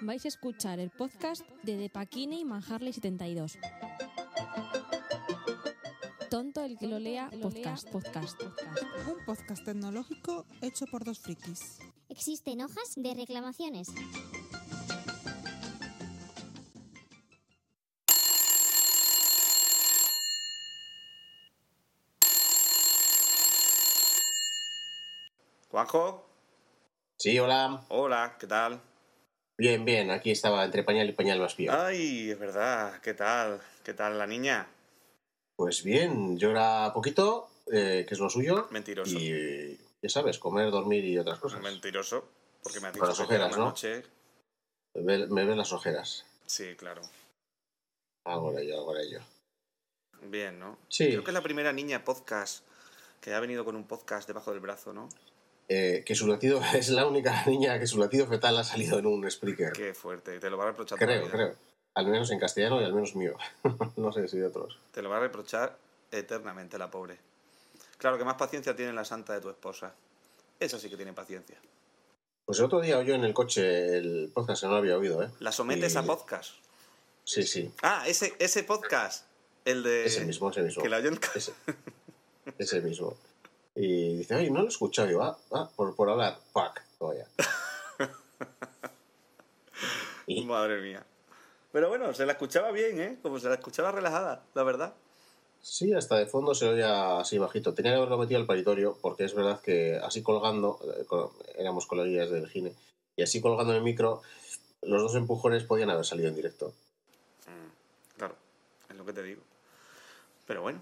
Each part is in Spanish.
Vais a escuchar el podcast de Depaquine y Manharley72. Tonto el que lo lea, podcast. Un podcast tecnológico hecho por dos frikis. Existen hojas de reclamaciones. ¿Juanjo? Sí, hola. Hola, ¿qué tal? Bien, aquí estaba entre pañal y pañal más pío. Ay, es verdad, ¿qué tal? ¿Qué tal la niña? Pues bien, llora poquito, que es lo suyo. Mentiroso. Y ya sabes, comer, dormir y otras cosas. Mentiroso, porque me has Con dicho las que ojeras, una ¿no? noche. Me ven las ojeras. Sí, claro. Algo de ello. Bien, ¿no? Sí. Creo que es la primera niña podcast que ha venido con un podcast debajo del brazo, ¿no? Que su latido es la única niña que su latido fetal ha salido en un Spreaker. Qué fuerte, te lo va a reprochar toda la vida. Creo. Al menos en castellano y al menos mío. No sé si de otros. Te lo va a reprochar eternamente la pobre. Claro que más paciencia tiene la santa de tu esposa. Esa sí que tiene paciencia. Pues el otro día oyó en el coche el podcast que no lo había oído, ¿eh? ¿La sometes a podcast? Sí. Ah, ese podcast. El de... Ese mismo. Que la oyen... Ese mismo. Y dice, ay, no lo he escuchado. Yo, por hablar. Fuck, todavía. Madre mía. Pero bueno, se la escuchaba bien, ¿eh? Como se la escuchaba relajada, la verdad. Sí, hasta de fondo se oía así bajito. Tenía que haberlo metido al paritorio, porque es verdad que así colgando, éramos coleguillas del gine, y así colgando en el micro, los dos empujones podían haber salido en directo. Claro, es lo que te digo. Pero bueno.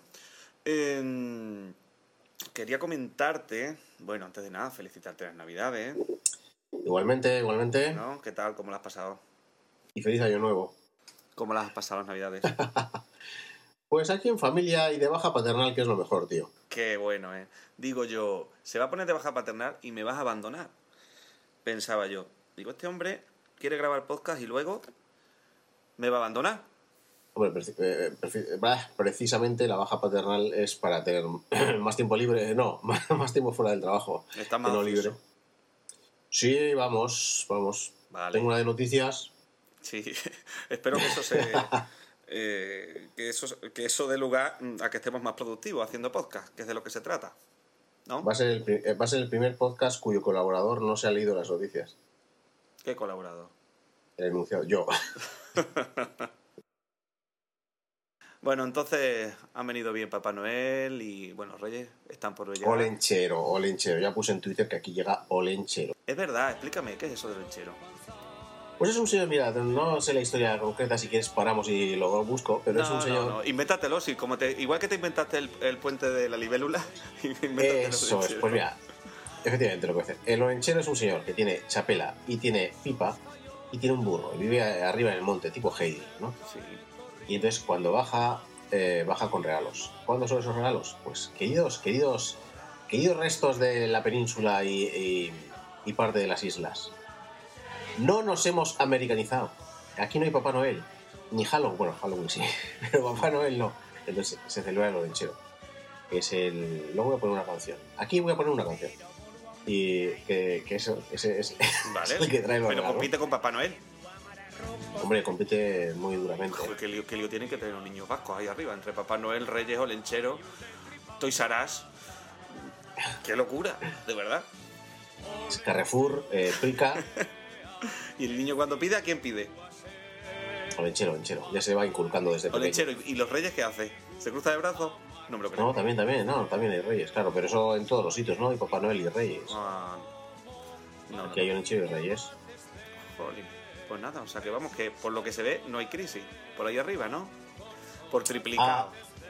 Quería comentarte, bueno, antes de nada, felicitarte las Navidades. Igualmente. ¿No? ¿Qué tal? ¿Cómo las has pasado? Y feliz año nuevo. ¿Cómo las has pasado las Navidades? Pues aquí en familia y de baja paternal, que es lo mejor, tío. Qué bueno, ¿eh? Digo yo, se va a poner de baja paternal y me vas a abandonar. Pensaba yo. Digo, este hombre quiere grabar podcast y luego me va a abandonar. Hombre, precisamente la baja paternal es para tener más tiempo libre. No, más tiempo fuera del trabajo. Está más no ocioso. libre. Sí, vamos. Vale. Tengo una de noticias. Sí, espero que eso que eso dé lugar a que estemos más productivos haciendo podcast, que es de lo que se trata, ¿no? Va a ser el primer podcast cuyo colaborador no se ha leído las noticias. ¿Qué colaborador? El enunciado, yo. Bueno, entonces han venido bien Papá Noel y, bueno, Reyes están por llegar. Olenchero. Ya puse en Twitter que aquí llega Olenchero. Es verdad, explícame, ¿qué es eso del Olenchero? Pues es un señor, mira, no sé la historia concreta, si quieres paramos y lo busco, pero es un señor... No, invéntatelo, sí, igual que te inventaste el puente de la libélula, Eso es, pues mira, efectivamente lo que hace. El Olenchero es un señor que tiene chapela y tiene pipa y tiene un burro y vive arriba en el monte, tipo Heidi, ¿no? Sí. Y entonces cuando baja con regalos. ¿Cuándo son esos regalos? Pues queridos restos de la península y parte de las islas. No nos hemos americanizado. Aquí no hay Papá Noel. Ni Halloween. Bueno, Halloween sí. Pero Papá Noel no. Entonces se celebra el Olenchero. Luego voy a poner una canción. Aquí voy a poner una canción. Y que ese es Vale. el que trae los Pero regalos. compite con Papá Noel. Hombre, compite muy duramente. Joder, qué lío tienen que tener los niños vascos ahí arriba, entre Papá Noel, Reyes, Olenchero, Toys R Us. ¡Qué locura! De verdad. Carrefour, Prica... ¿Y el niño cuando pide, a quién pide? Olenchero. Ya se va inculcando desde pequeño. Olenchero. ¿Y los Reyes qué hace? ¿Se cruza de brazos? No me lo creo. No, también hay Reyes, claro, pero eso en todos los sitios, ¿no? Hay Papá Noel y Reyes. Aquí hay Olenchero y Reyes. Jolín. Pues nada, o sea que vamos, que por lo que se ve no hay crisis. Por ahí arriba, ¿no? Por triplicado.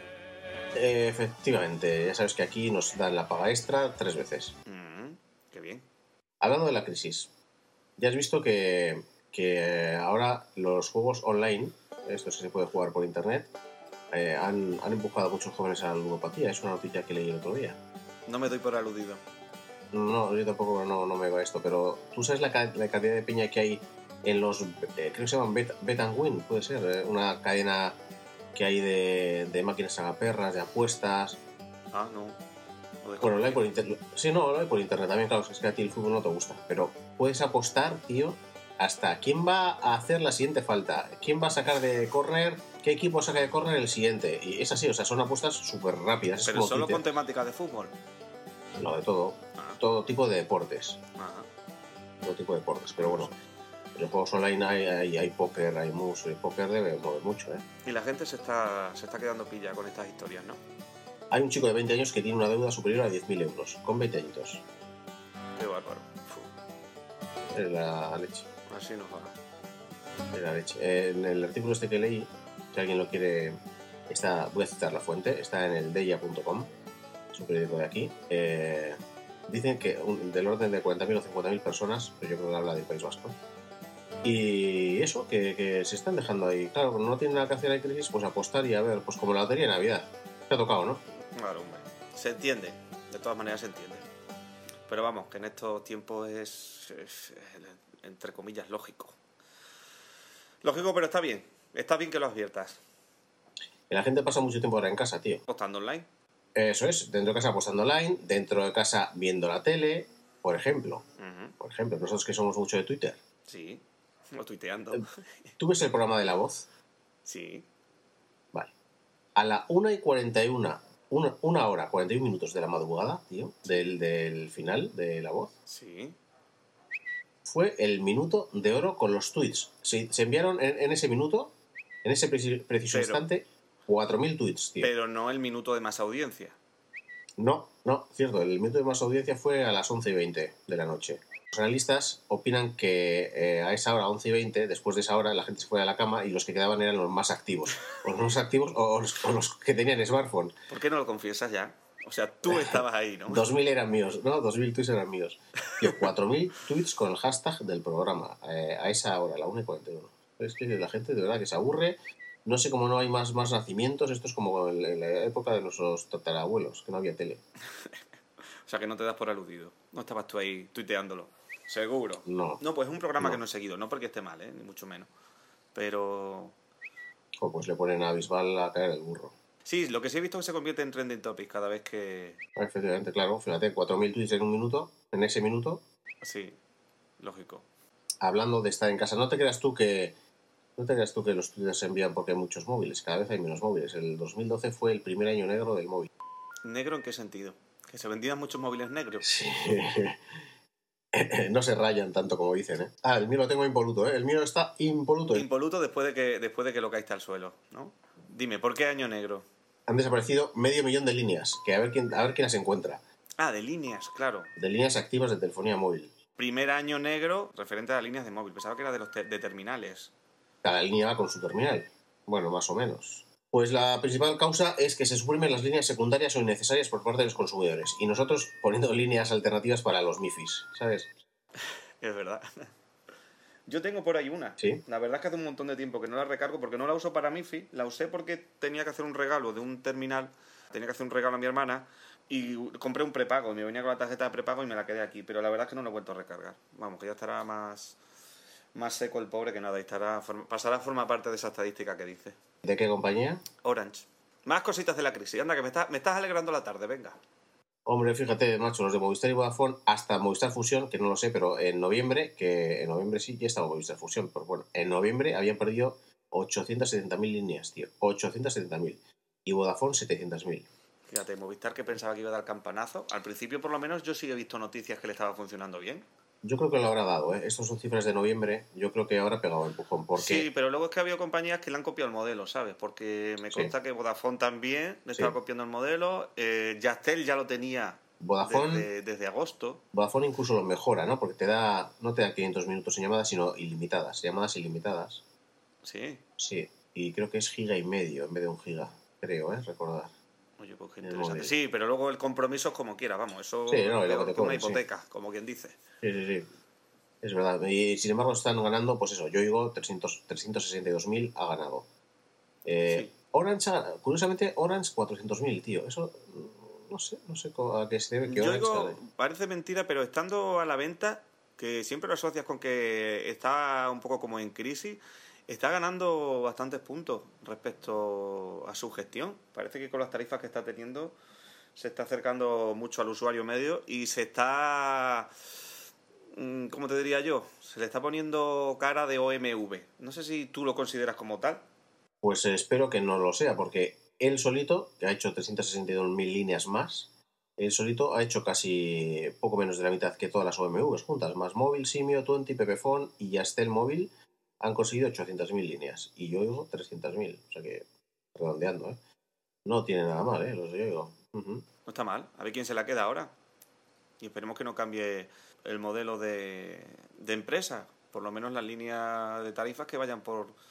Efectivamente, ya sabes que aquí nos dan la paga extra 3 veces. Qué bien. Hablando de la crisis, ya has visto que ahora los juegos online, estos que se puede jugar por internet, han empujado a muchos jóvenes a la ludopatía. Es una noticia que leí el otro día. No me doy por aludido. No, yo tampoco no me va esto, pero tú sabes la cantidad de peña que hay en los, creo que se llaman Bet and Win, puede ser, una cadena que hay de máquinas agaperras, de apuestas. No. Bueno, lo hay por internet. Sí, no, lo hay por internet también, claro, es que a ti el fútbol no te gusta, pero puedes apostar, tío, hasta quién va a hacer la siguiente falta, quién va a sacar de córner, qué equipo saca de córner el siguiente. Y es así, o sea, son apuestas súper rápidas. Es Pero como solo Twitter. con temática de fútbol. No, de todo. Ah. Todo tipo de deportes. Ajá. Todo tipo de deportes. Pero bueno, en los juegos online hay póker, hay mus. El póker debe mover mucho, ¿eh? Y la gente se está quedando pilla con estas historias, ¿no? Hay un chico de 20 años que tiene una deuda superior a 10.000 euros, con 20 añitos. Qué bárbaro. Es la leche. Así nos va. Es la leche. En el artículo este que leí, si alguien lo quiere, voy a citar la fuente, está en el deia.com, es un periódico de aquí. Dicen que del orden de 40.000 o 50.000 personas, pero yo creo que habla del País Vasco. Y eso, que se están dejando ahí. Claro, cuando no tienen nada que hacer en crisis, pues apostar y a ver, pues como la lotería de Navidad. Te ha tocado, ¿no? Claro, hombre. Se entiende. De todas maneras se entiende. Pero vamos, que en estos tiempos es entre comillas, lógico. Lógico, pero está bien. Está bien que lo adviertas. La gente pasa mucho tiempo ahora en casa, tío. Apostando online. Eso es, dentro de casa apostando online, dentro de casa viendo la tele, por ejemplo. Uh-huh. Por ejemplo, nosotros que somos mucho de Twitter. Sí, o tuiteando. ¿Tú ves el programa de La Voz? Sí. Vale. A la 1:41, una hora, 41 minutos de la madrugada, tío, del final de La Voz, Sí. fue el minuto de oro con los tweets. Se enviaron en ese minuto, en ese preciso instante, 4.000 tweets, tío. Pero no el minuto de más audiencia. No, cierto, el minuto de más audiencia fue a las 11:20 de la noche. Los analistas opinan que a esa hora, 11:20, después de esa hora, la gente se fue a la cama y los que quedaban eran los más activos. O los más activos o los que tenían smartphone. ¿Por qué no lo confiesas ya? O sea, tú estabas ahí, ¿no? 2.000 eran míos, no, 2.000 tweets eran míos. Tío, 4.000 tweets con el hashtag del programa a esa hora, a la 1:41. Es que la gente de verdad que se aburre. No sé cómo no hay más nacimientos. Esto es como en la época de nuestros tatarabuelos, que no había tele. O sea, que no te das por aludido. No estabas tú ahí tuiteándolo. Seguro. No. No, pues es un programa No. que no he seguido. No porque esté mal, ni mucho menos. Pero... Pues le ponen a Bisbal a caer el burro. Sí, lo que sí he visto es que se convierte en trending topic cada vez que... Efectivamente, claro. Fíjate, 4.000 tweets en un minuto, en ese minuto, Sí, lógico. hablando de estar en casa. No te creas tú que los tweets se envían porque hay muchos móviles. Cada vez hay menos móviles. El 2012 fue el primer año negro del móvil. ¿Negro en qué sentido? ¿Que se vendían muchos móviles negros? Sí. No se rayan tanto como dicen, ¿eh? Ah, el mío lo tengo impoluto, ¿eh? El mío está impoluto. Impoluto después de que lo caíste al suelo, ¿no? Dime, ¿por qué año negro? Han desaparecido 500.000 de líneas. Que a ver quién las encuentra. Ah, de líneas, claro. De líneas activas de telefonía móvil. Primer año negro referente a las líneas de móvil. Pensaba que era de los de terminales. Cada línea va con su terminal. Bueno, más o menos. Pues la principal causa es que se suprimen las líneas secundarias o innecesarias por parte de los consumidores. Y nosotros poniendo líneas alternativas para los MIFIs, ¿sabes? Es verdad. Yo tengo por ahí una. ¿Sí? La verdad es que hace un montón de tiempo que no la recargo porque no la uso para MiFi. La usé porque tenía que hacer un regalo de un terminal. Tenía que hacer un regalo a mi hermana. Y compré un prepago. Y me venía con la tarjeta de prepago y me la quedé aquí. Pero la verdad es que no la he vuelto a recargar. Vamos, que ya estará más seco el pobre que nada. Y pasará a formar parte de esa estadística que dice. ¿De qué compañía? Orange. Más cositas de la crisis. Anda, que me estás alegrando la tarde. Venga. Hombre, fíjate, macho, los de Movistar y Vodafone, hasta Movistar Fusión, que no lo sé, pero en noviembre sí, ya estaba Movistar Fusión, pero bueno, en noviembre habían perdido 870.000 líneas, tío, 870.000, y Vodafone 700.000. Fíjate, Movistar, que pensaba que iba a dar campanazo. Al principio, por lo menos, yo sí he visto noticias que le estaba funcionando bien. Yo creo que lo habrá dado, ¿eh? Estas son cifras de noviembre, yo creo que habrá pegado empujón, porque... Sí, pero luego es que ha habido compañías que le han copiado el modelo, ¿sabes? Porque me consta que Vodafone también le estaba copiando el modelo. Yastel ya lo tenía Vodafone, desde agosto. Vodafone incluso lo mejora, ¿no? Porque no te da 500 minutos en llamadas, sino ilimitadas, llamadas ilimitadas. Sí. Sí, y creo que es 1,5 GB en vez de 1 GB, creo, recordar. Oye, pues qué interesante. Sí, pero luego el compromiso es como quiera, vamos. Eso sí, no, es una hipoteca, como quien dice. Sí. Es verdad. Y sin embargo están ganando, pues eso, yo digo 362.000 ha ganado. Sí. Orange, curiosamente, Orange 400.000, tío. Eso no sé a qué se debe que Yo Orange digo, gane. parece mentira, pero estando a la venta, que siempre lo asocias con que está un poco como en crisis, está ganando bastantes puntos respecto a su gestión. Parece que con las tarifas que está teniendo se está acercando mucho al usuario medio y se está ¿cómo te diría yo? Se le está poniendo cara de OMV. No sé si tú lo consideras como tal. Pues espero que no lo sea, porque él solito, que ha hecho 362.000 líneas más, él solito ha hecho casi poco menos de la mitad que todas las OMVs juntas, más Móvil, Simio, Twenty, Pepefon y Yastel Móvil han conseguido 800.000 líneas y Yoigo 300.000, o sea que redondeando, ¿eh? No tiene nada mal, ¿eh? Los de Yoigo. No está mal, a ver quién se la queda ahora. Y esperemos que no cambie el modelo de empresa, por lo menos las líneas de tarifas que vayan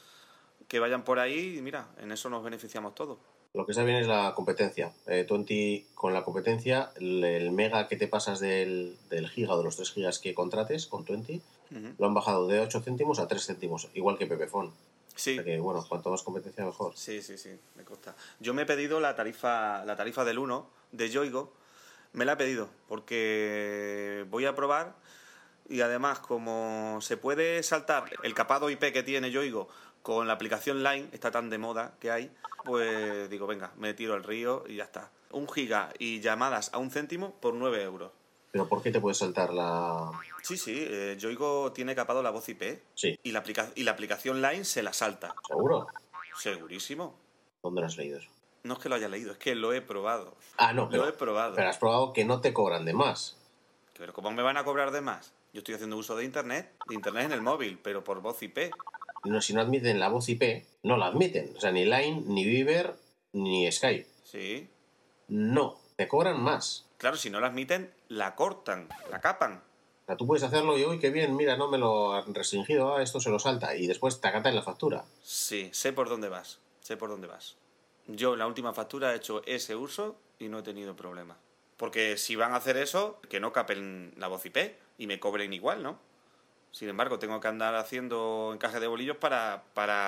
por ahí y mira, en eso nos beneficiamos todos. Lo que está bien es la competencia. Twenty, con la competencia, el mega que te pasas del giga o de los 3 gigas que contrates con Twenty, lo han bajado de 8 céntimos a 3 céntimos, igual que Pepefon. Sí. O sea que, bueno, cuanto más competencia, mejor. Sí, me consta. Yo me he pedido la tarifa del 1 de Yoigo, me la he pedido porque voy a probar y además como se puede saltar el capado IP que tiene Yoigo con la aplicación Line, está tan de moda que hay, pues digo, venga, me tiro al río y ya está. 1 giga y llamadas a 1 céntimo por 9 euros. ¿Pero por qué te puedes saltar la...? Sí, Yoigo tiene capado la voz IP. Sí. Y la aplicación Line se la salta. ¿Seguro? Segurísimo. ¿Dónde lo has leído eso? No es que lo haya leído, es que lo he probado. Ah, no, Lo he probado. Pero has probado que no te cobran de más. Pero ¿cómo me van a cobrar de más? Yo estoy haciendo uso de internet en el móvil, pero por voz IP. No, si no admiten la voz IP, no la admiten. O sea, ni Line, ni Viber, ni Skype. Sí. No, te cobran más. Claro, si no la admiten, la cortan, la capan. O sea, tú puedes hacerlo y, uy, qué bien, mira, no me lo han restringido, esto se lo salta. Y después te acata en la factura. Sí, sé por dónde vas. Yo en la última factura he hecho ese uso y no he tenido problema. Porque si van a hacer eso, que no capen la voz IP y me cobren igual, ¿no? Sin embargo, tengo que andar haciendo encaje de bolillos para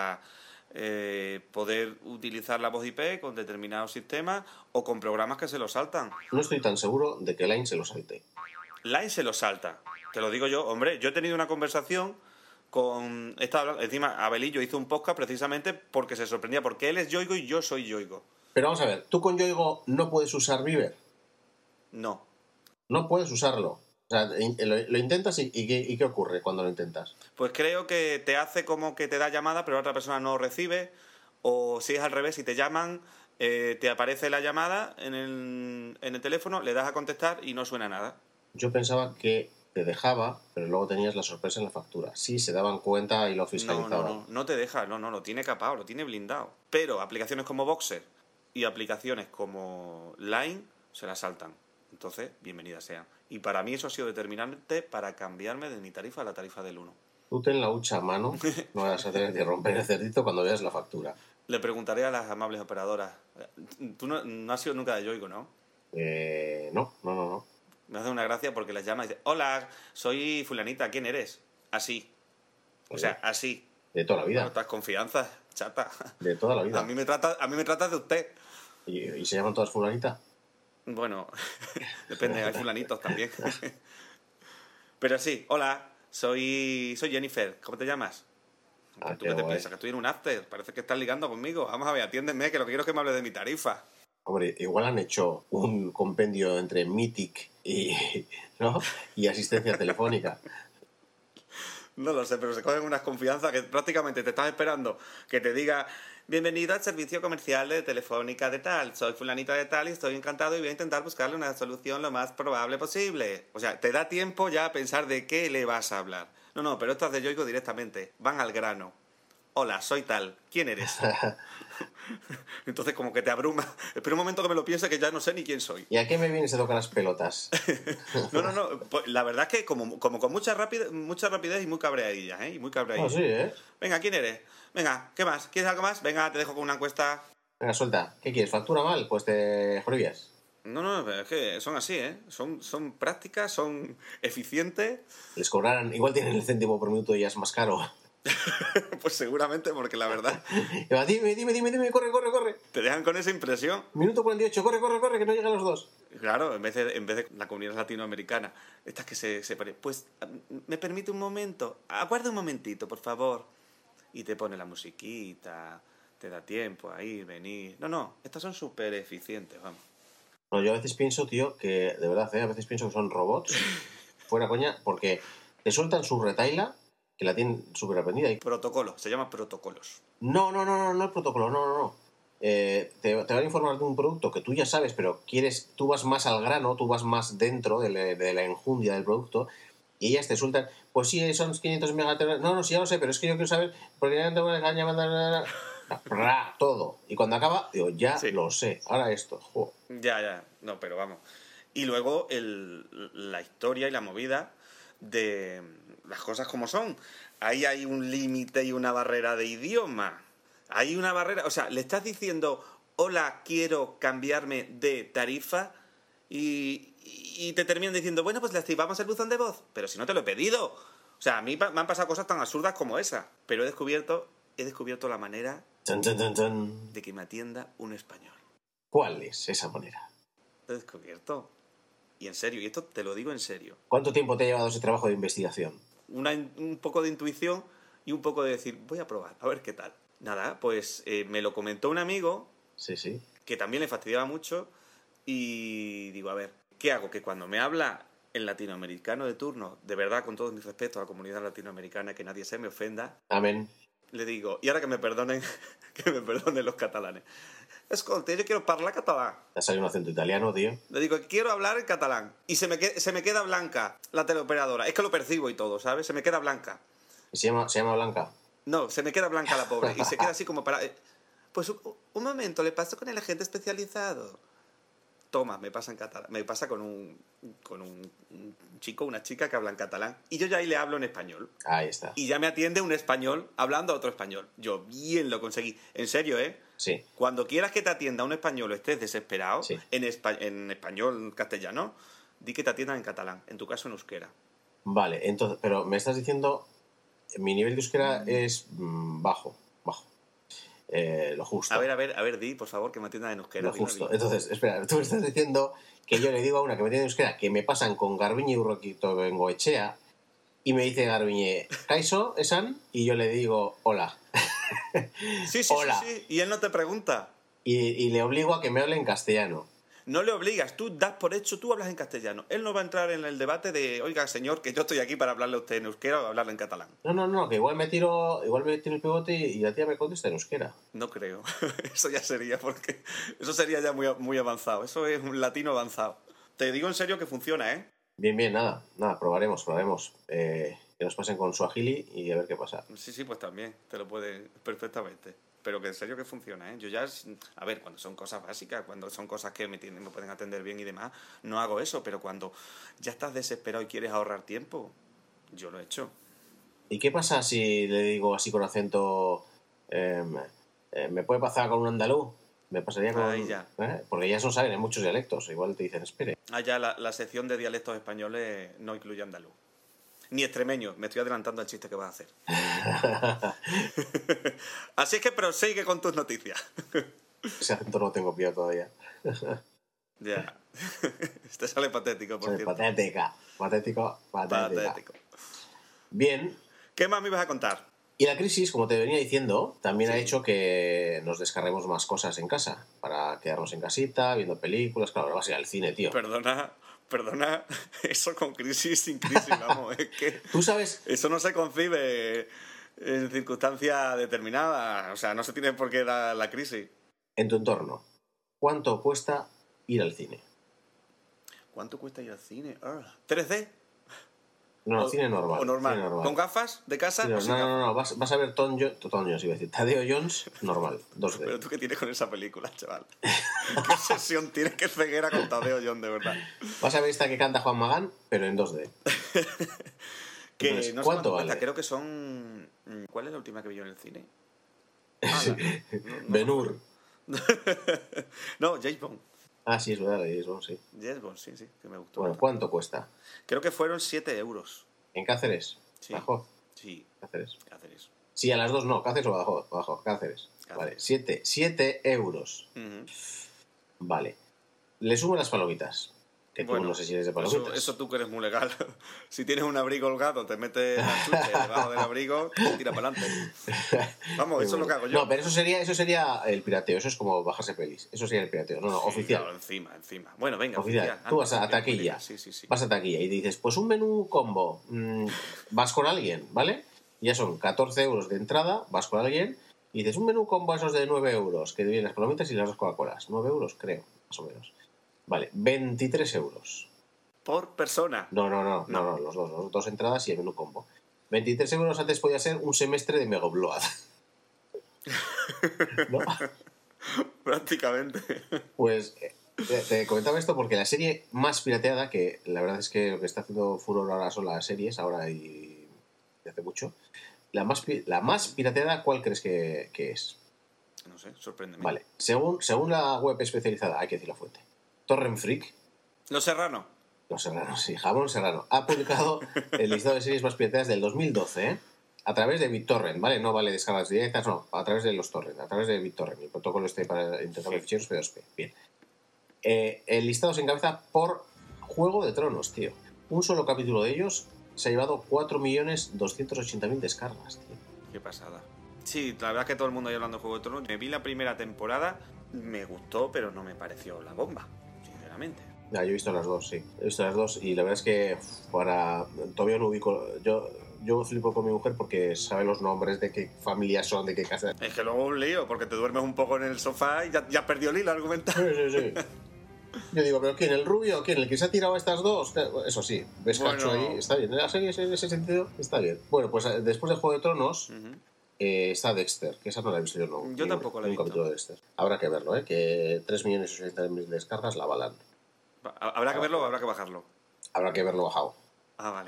poder utilizar la voz IP con determinados sistemas o con programas que se lo saltan. No estoy tan seguro de que Line se lo salte. Line se lo salta. Te lo digo yo. Hombre, yo he tenido una conversación con... Encima, Abelillo hizo un podcast precisamente porque se sorprendía, porque él es Yoigo y yo soy Yoigo. Pero vamos a ver, ¿tú con Yoigo no puedes usar Viber? No. No puedes usarlo. O sea, lo intentas y ¿qué ocurre cuando lo intentas? Pues creo que te hace como que te da llamada, pero la otra persona no recibe. O si es al revés, si te llaman, te aparece la llamada en el teléfono, le das a contestar y no suena nada. Yo pensaba que te dejaba, pero luego tenías la sorpresa en la factura. Sí, se daban cuenta y lo fiscalizaban. No te deja, no, lo tiene capado, lo tiene blindado. Pero aplicaciones como Boxer y aplicaciones como Line se las saltan. Entonces, bienvenidas sean. Y para mí eso ha sido determinante para cambiarme de mi tarifa a la tarifa del 1. Tú ten la hucha a mano, no vas a tener que romper el cerdito cuando veas la factura. Le preguntaré a las amables operadoras. Tú no has sido nunca de Yoigo, ¿no? No. Me hace una gracia porque las llama y dice, hola, soy fulanita, ¿quién eres? Así. O sea, así. De toda la vida. Bueno, estas confianzas, chata. De toda la vida. A mí me tratas de usted. ¿Y se llaman todas fulanita? Bueno, depende, hay fulanitos también. Pero sí, hola, soy Jennifer, ¿cómo te llamas? ¿Tú qué te piensas? ¿Que estoy en un after? Parece que estás ligando conmigo. Vamos a ver, atiéndeme, que lo que quiero es que me hables de mi tarifa. Hombre, igual han hecho un compendio entre Mythic ¿no? y asistencia telefónica. No lo sé, pero se cogen unas confianzas que prácticamente te estás esperando que te diga bienvenido al servicio comercial de Telefónica de tal, soy fulanita de tal y estoy encantado y voy a intentar buscarle una solución lo más probable posible. O sea, te da tiempo ya a pensar de qué le vas a hablar. No, pero estas de Yoigo directamente, van al grano. Hola, soy tal, ¿quién eres? Entonces como que te abruma. Espera un momento que me lo piense que ya no sé ni quién soy. ¿Y a qué me vienes a tocar las pelotas? No. Pues la verdad es que como con mucha rapidez y muy cabreadillas, ¿eh? Y muy cabreadillas. Sí, ¿eh? Venga, ¿quién eres? Venga, ¿qué más? ¿Quieres algo más? Venga, te dejo con una encuesta. Venga, suelta. ¿Qué quieres? ¿Factura mal? Pues te jorobias. No, es que son así, ¿eh? Son prácticas, son eficientes. Les cobrarán, igual tienen el céntimo por minuto y ya es más caro. Pues seguramente, porque la verdad... Dime, corre. Te dejan con esa impresión. Minuto 48, corre, que no llegan los dos. Claro, en vez de la comunidad latinoamericana, estas que se ponen, pues, ¿me permite un momento? Aguarda un momentito, por favor. Y te pone la musiquita, te da tiempo a ir, venir... No, estas son súper eficientes, vamos. No, yo a veces pienso, tío, que de verdad, a veces pienso que son robots. Fuera coña, porque te sueltan su retaila, que la tienen súper aprendida. Protocolo, se llama protocolos. No el protocolo, no. Te van a informar de un producto que tú ya sabes, pero tú vas más al grano, tú vas más dentro de la enjundia del producto, y ellas te sueltan, pues sí, son 500 megahercios, no, sí, ya lo sé, pero es que yo quiero saber, porque ya tengo todo. Y cuando acaba, digo, ya sí, lo sé, ahora esto. Jo. Ya, no, pero vamos. Y luego la historia y la movida de las cosas como son. Ahí hay un límite y una barrera de idioma. Hay una barrera, o sea, le estás diciendo, hola, quiero cambiarme de tarifa, y te terminan diciendo, bueno, pues le activamos el buzón de voz, pero si no te lo he pedido. O sea, a mí me han pasado cosas tan absurdas como esa, pero he descubierto la manera de que me atienda un español. ¿Cuál es esa manera? Lo he descubierto. Y en serio, y esto te lo digo en serio. ¿Cuánto tiempo te ha llevado ese trabajo de investigación? Un poco de intuición y un poco de decir, voy a probar, a ver qué tal. Nada, pues me lo comentó un amigo, sí, que también le fastidiaba mucho, y digo, a ver, ¿qué hago? Que cuando me habla el latinoamericano de turno, de verdad, con todo mi respeto a la comunidad latinoamericana, que nadie se me ofenda, amén, le digo, y ahora que me perdonen los catalanes, escolta, yo quiero hablar catalán. Te ha salido un acento italiano, tío. Le digo, quiero hablar en catalán, y se me queda blanca la teleoperadora, es que lo percibo y todo, ¿sabes? Se me queda blanca. ¿Se llama Blanca? No, se me queda blanca la pobre, y se queda así como para... Pues un momento, le paso con el agente especializado. Toma, me pasa en catalán. Me pasa con un chico, una chica que habla en catalán. Y yo ya ahí le hablo en español. Ahí está. Y ya me atiende un español hablando a otro español. Yo bien lo conseguí. En serio, ¿eh? Sí. Cuando quieras que te atienda un español o estés desesperado, sí, en español castellano, di que te atiendan en catalán. En tu caso, en euskera. Vale, entonces, pero me estás diciendo, mi nivel de euskera es bajo. Lo justo. A ver, di, por favor, que me atiendan en euskera. Lo justo. Entonces, espera, tú me estás diciendo que yo le digo a una que me atiende en euskera que me pasan con Garbiñe y Urroquito Bengoechea, y me dice Garbiñe, ¿Kaiso, esan? Y yo le digo, hola. Sí, hola. Sí. Y él no te pregunta. Y le obligo a que me hable en castellano. No le obligas, tú das por hecho, tú hablas en castellano. Él no va a entrar en el debate de, oiga, señor, que yo estoy aquí para hablarle a usted en euskera o hablarle en catalán. No, que igual me tiro el pivote y la tía me contesta en euskera. No creo. Eso ya sería, porque eso sería ya muy, muy avanzado. Eso es un latino avanzado. Te digo en serio que funciona, ¿eh? Bien, nada, probaremos. Que nos pasen con su agili y a ver qué pasa. Sí, pues también, te lo puede perfectamente. Pero que en serio que funciona, ¿eh? Yo ya, a ver, cuando son cosas básicas, cuando son cosas que me pueden atender bien y demás, no hago eso, pero cuando ya estás desesperado y quieres ahorrar tiempo, yo lo he hecho. ¿Y qué pasa si le digo así con acento, me puede pasar con un andaluz? Me pasaría con... Ahí ya. Porque ya eso saben, hay muchos dialectos, igual te dicen, espere. Ya la sección de dialectos españoles no incluye andaluz. Ni extremeño, me estoy adelantando al chiste que vas a hacer. Así es que prosigue con tus noticias. Ese acento no lo tengo pillado todavía. Ya. Te sale patético, por cierto. Patético. Bien. ¿Qué más me ibas a contar? Y la crisis, como te venía diciendo, también ha hecho que nos descarguemos más cosas en casa. Para quedarnos en casita, viendo películas. Claro, ahora vas a ir al cine, tío. Perdona, eso con crisis, sin crisis, vamos, es que... ¿Tú sabes? Eso no se concibe en circunstancias determinadas, o sea, no se tiene por qué dar la crisis. En tu entorno, ¿cuánto cuesta ir al cine? ¿Cuánto cuesta ir al cine? ¿3D? No, cine normal. ¿O normal? Cine normal. ¿Con gafas de casa? Sí, no, vas a ver Tadeo Jones, iba a decir. Tadeo Jones, normal, 2D. Pero tú qué tienes con esa película, chaval. ¿Qué obsesión tienes que ceguera con Tadeo Jones, de verdad? Vas a ver esta que canta Juan Magán, pero en 2D. Entonces, no sé ¿cuánto vale? Creo que son... ¿Cuál es la última que vi yo en el cine? Ben-Hur. No, James Bond. Ah, sí, es verdad, James Bond, sí. James Bond, sí, que me gustó. Bueno, ¿cuánto cuesta? Creo que fueron 7 euros. ¿En Cáceres? Sí. ¿Badajoz? Sí. Cáceres. Sí, a las dos no, Cáceres o Badajoz. Cáceres. Vale, 7 euros. Uh-huh. Vale. Le sumo las palomitas. Que tú no sé si eres de palomitas. Eso tú que eres muy legal. Si tienes un abrigo holgado, te metes la chuche debajo del abrigo y tira para adelante. Vamos, eso es lo que hago yo. No, pero eso sería el pirateo. Eso es como bajarse pelis. Eso sería el pirateo. No, sí, oficial. Claro, encima. Bueno, venga, oficial. Tú vas a taquilla. Sí. Vas a taquilla y dices, pues un menú combo. Vas con alguien, ¿vale? Ya son 14 euros de entrada, vas con alguien y dices, un menú combo esos de 9 euros, que vienen las palomitas y las dos Coca-Colas. 9 euros, creo, más o menos. Vale, 23 euros. ¿Por persona? No, los dos entradas y el menú combo. 23 euros antes podía ser un semestre de Megabload. ¿No? Prácticamente. Pues te comentaba esto porque la serie más pirateada, que la verdad es que lo que está haciendo furor ahora son las series, ahora y de hace mucho. La más pirateada, ¿cuál crees que es? No sé, sorpréndeme. Vale, según la web especializada, hay que decir la fuente. Torrent Freak. Los Serrano, sí, Jamón Serrano. Ha publicado el listado de series más pirateadas del 2012, ¿eh? A través de BitTorrent, ¿vale? No vale descargas directas, no. A través de los torrent, a través de BitTorrent. El protocolo para intercambio de ficheros P2P. Bien. El listado se encabeza por Juego de Tronos, tío. Un solo capítulo de ellos se ha llevado 4.280.000 descargas, tío. Qué pasada. Sí, la verdad es que todo el mundo ahí hablando de Juego de Tronos. Me vi la primera temporada, me gustó, pero no me pareció la bomba, sinceramente. Ya, yo he visto las dos, sí. He visto las dos y la verdad es que todavía no ubico... Yo flipo con mi mujer porque sabe los nombres de qué familias son, de qué casa. Es que luego un lío, porque te duermes un poco en el sofá y ya perdió el hilo argumental. Sí. Yo digo, ¿pero quién? ¿El rubio o quién? ¿El que se ha tirado a estas dos? Eso sí, ves cacho ahí, está bien. La serie en ese sentido está bien. Bueno, pues después de Juego de Tronos... está Dexter, que esa no la he visto yo, no. Yo tampoco la he visto. Un capítulo de Dexter. Habrá que verlo, que 3.080.000 descargas la avalan. ¿Habrá que verlo o habrá que bajarlo? Habrá que verlo bajado. Ah, vale.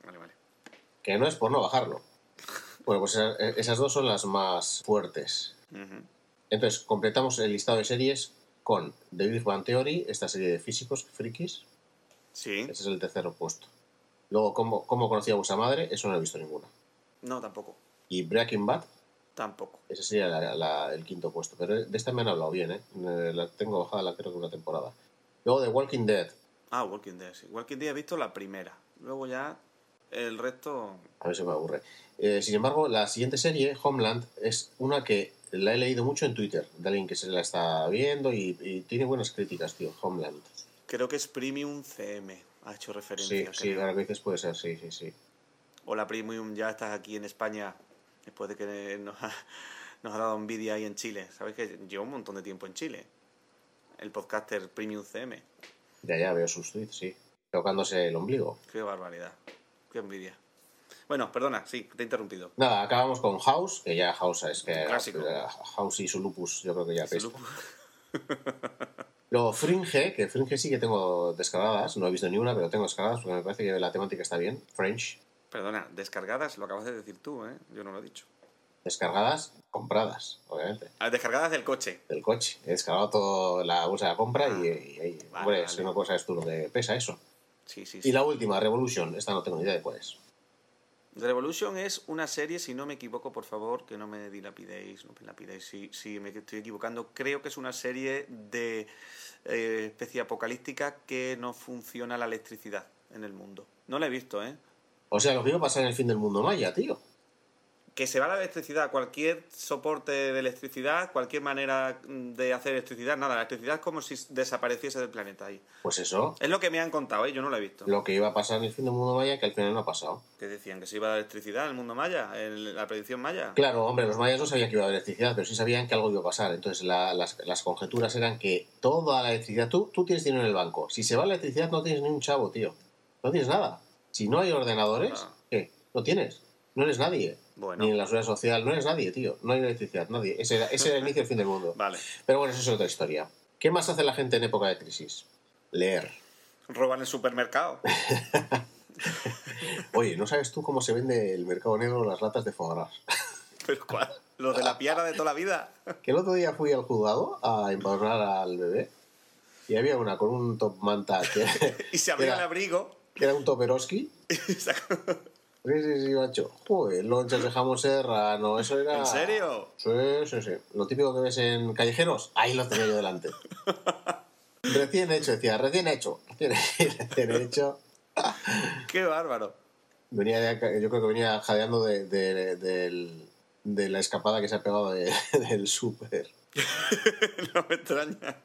Que no es por no bajarlo. Bueno, pues esas dos son las más fuertes. Entonces, completamos el listado de series con The Big Bang Theory, esta serie de físicos frikis. Sí. Ese es el tercer puesto. Luego, ¿Cómo conocía a vuestra madre? Eso no he visto ninguna. No, tampoco. Y Breaking Bad. Tampoco. Ese sería el quinto puesto. Pero de esta me han hablado bien, La tengo bajada, creo que una temporada. Luego The Walking Dead. Ah, Walking Dead, sí. Walking Dead he visto la primera. Luego ya el resto... A ver si me aburre. Sin embargo, la siguiente serie, Homeland, es una que la he leído mucho en Twitter, de alguien que se la está viendo y tiene buenas críticas, tío, Homeland. Creo que es Premium CM, ha hecho referencia. Sí, ahora que dices puede ser, sí. Hola Premium, ya estás aquí en España, después de que nos ha dado envidia ahí en Chile. ¿Sabes que llevo un montón de tiempo en Chile? El podcaster Premium CM. Ya veo sus tweets, sí. Tocándose el ombligo. Qué barbaridad, qué envidia. Bueno, perdona, sí, te he interrumpido. Nada, acabamos con House, que ya House es que... Clásico. House y su lupus, yo creo que ya pesa. Luego Fringe, que Fringe sí que tengo descargadas, no he visto ni una, pero tengo descargadas porque me parece que la temática está bien. Fringe. Perdona, descargadas, lo acabas de decir tú, ¿eh? Yo no lo he dicho. Descargadas, compradas, obviamente. Descargadas del coche. Del coche. He descargado toda la bolsa de la compra y hombre, vale. no sabes tú lo que pesa eso. Sí. Y la última, Revolution, esta no tengo ni idea de cuál es. The Revolution es una serie, si no me equivoco, por favor, que no me dilapidéis, si me estoy equivocando, creo que es una serie de especie apocalíptica que no funciona la electricidad en el mundo. No la he visto, ¿eh? O sea, lo que iba a pasar en el fin del mundo maya, tío. Que se va la electricidad, cualquier soporte de electricidad, cualquier manera de hacer electricidad, nada, la electricidad es como si desapareciese del planeta ahí. Pues eso. Es lo que me han contado, yo no lo he visto. Lo que iba a pasar en el fin del mundo maya, que al final no ha pasado. ¿Qué decían? ¿Que se iba la electricidad en el mundo maya? ¿En la predicción maya? Claro, hombre, los mayas no sabían que iba a haber electricidad, pero sí sabían que algo iba a pasar. Entonces las conjeturas eran que toda la electricidad... Tú tienes dinero en el banco. Si se va la electricidad no tienes ni un chavo, tío. No tienes nada. Si no hay ordenadores, ¿qué? No tienes. No eres nadie. Bueno. Ni en la seguridad social. No eres nadie, tío. No hay electricidad, nadie. Ese era el inicio del fin del mundo. Vale. Pero bueno, eso es otra historia. ¿Qué más hace la gente en época de crisis? Leer. Roban el supermercado. Oye, ¿no sabes tú cómo se vende el mercado negro las latas de foie gras? ¿Pero cuál? ¿Los de la piara de toda la vida? Que el otro día fui al juzgado a empadronar al bebé y había una con un top manta que... y se abrió el abrigo. Que era un toperoski. Sí, macho. Joder, lonchas de jamón serrano, eso era... ¿En serio? Sí. Lo típico que ves en callejeros, ahí lo tenía yo delante. Recién hecho, decía, recién hecho. ¡Qué bárbaro! Yo creo que venía jadeando de la escapada que se ha pegado del súper. No me extraña.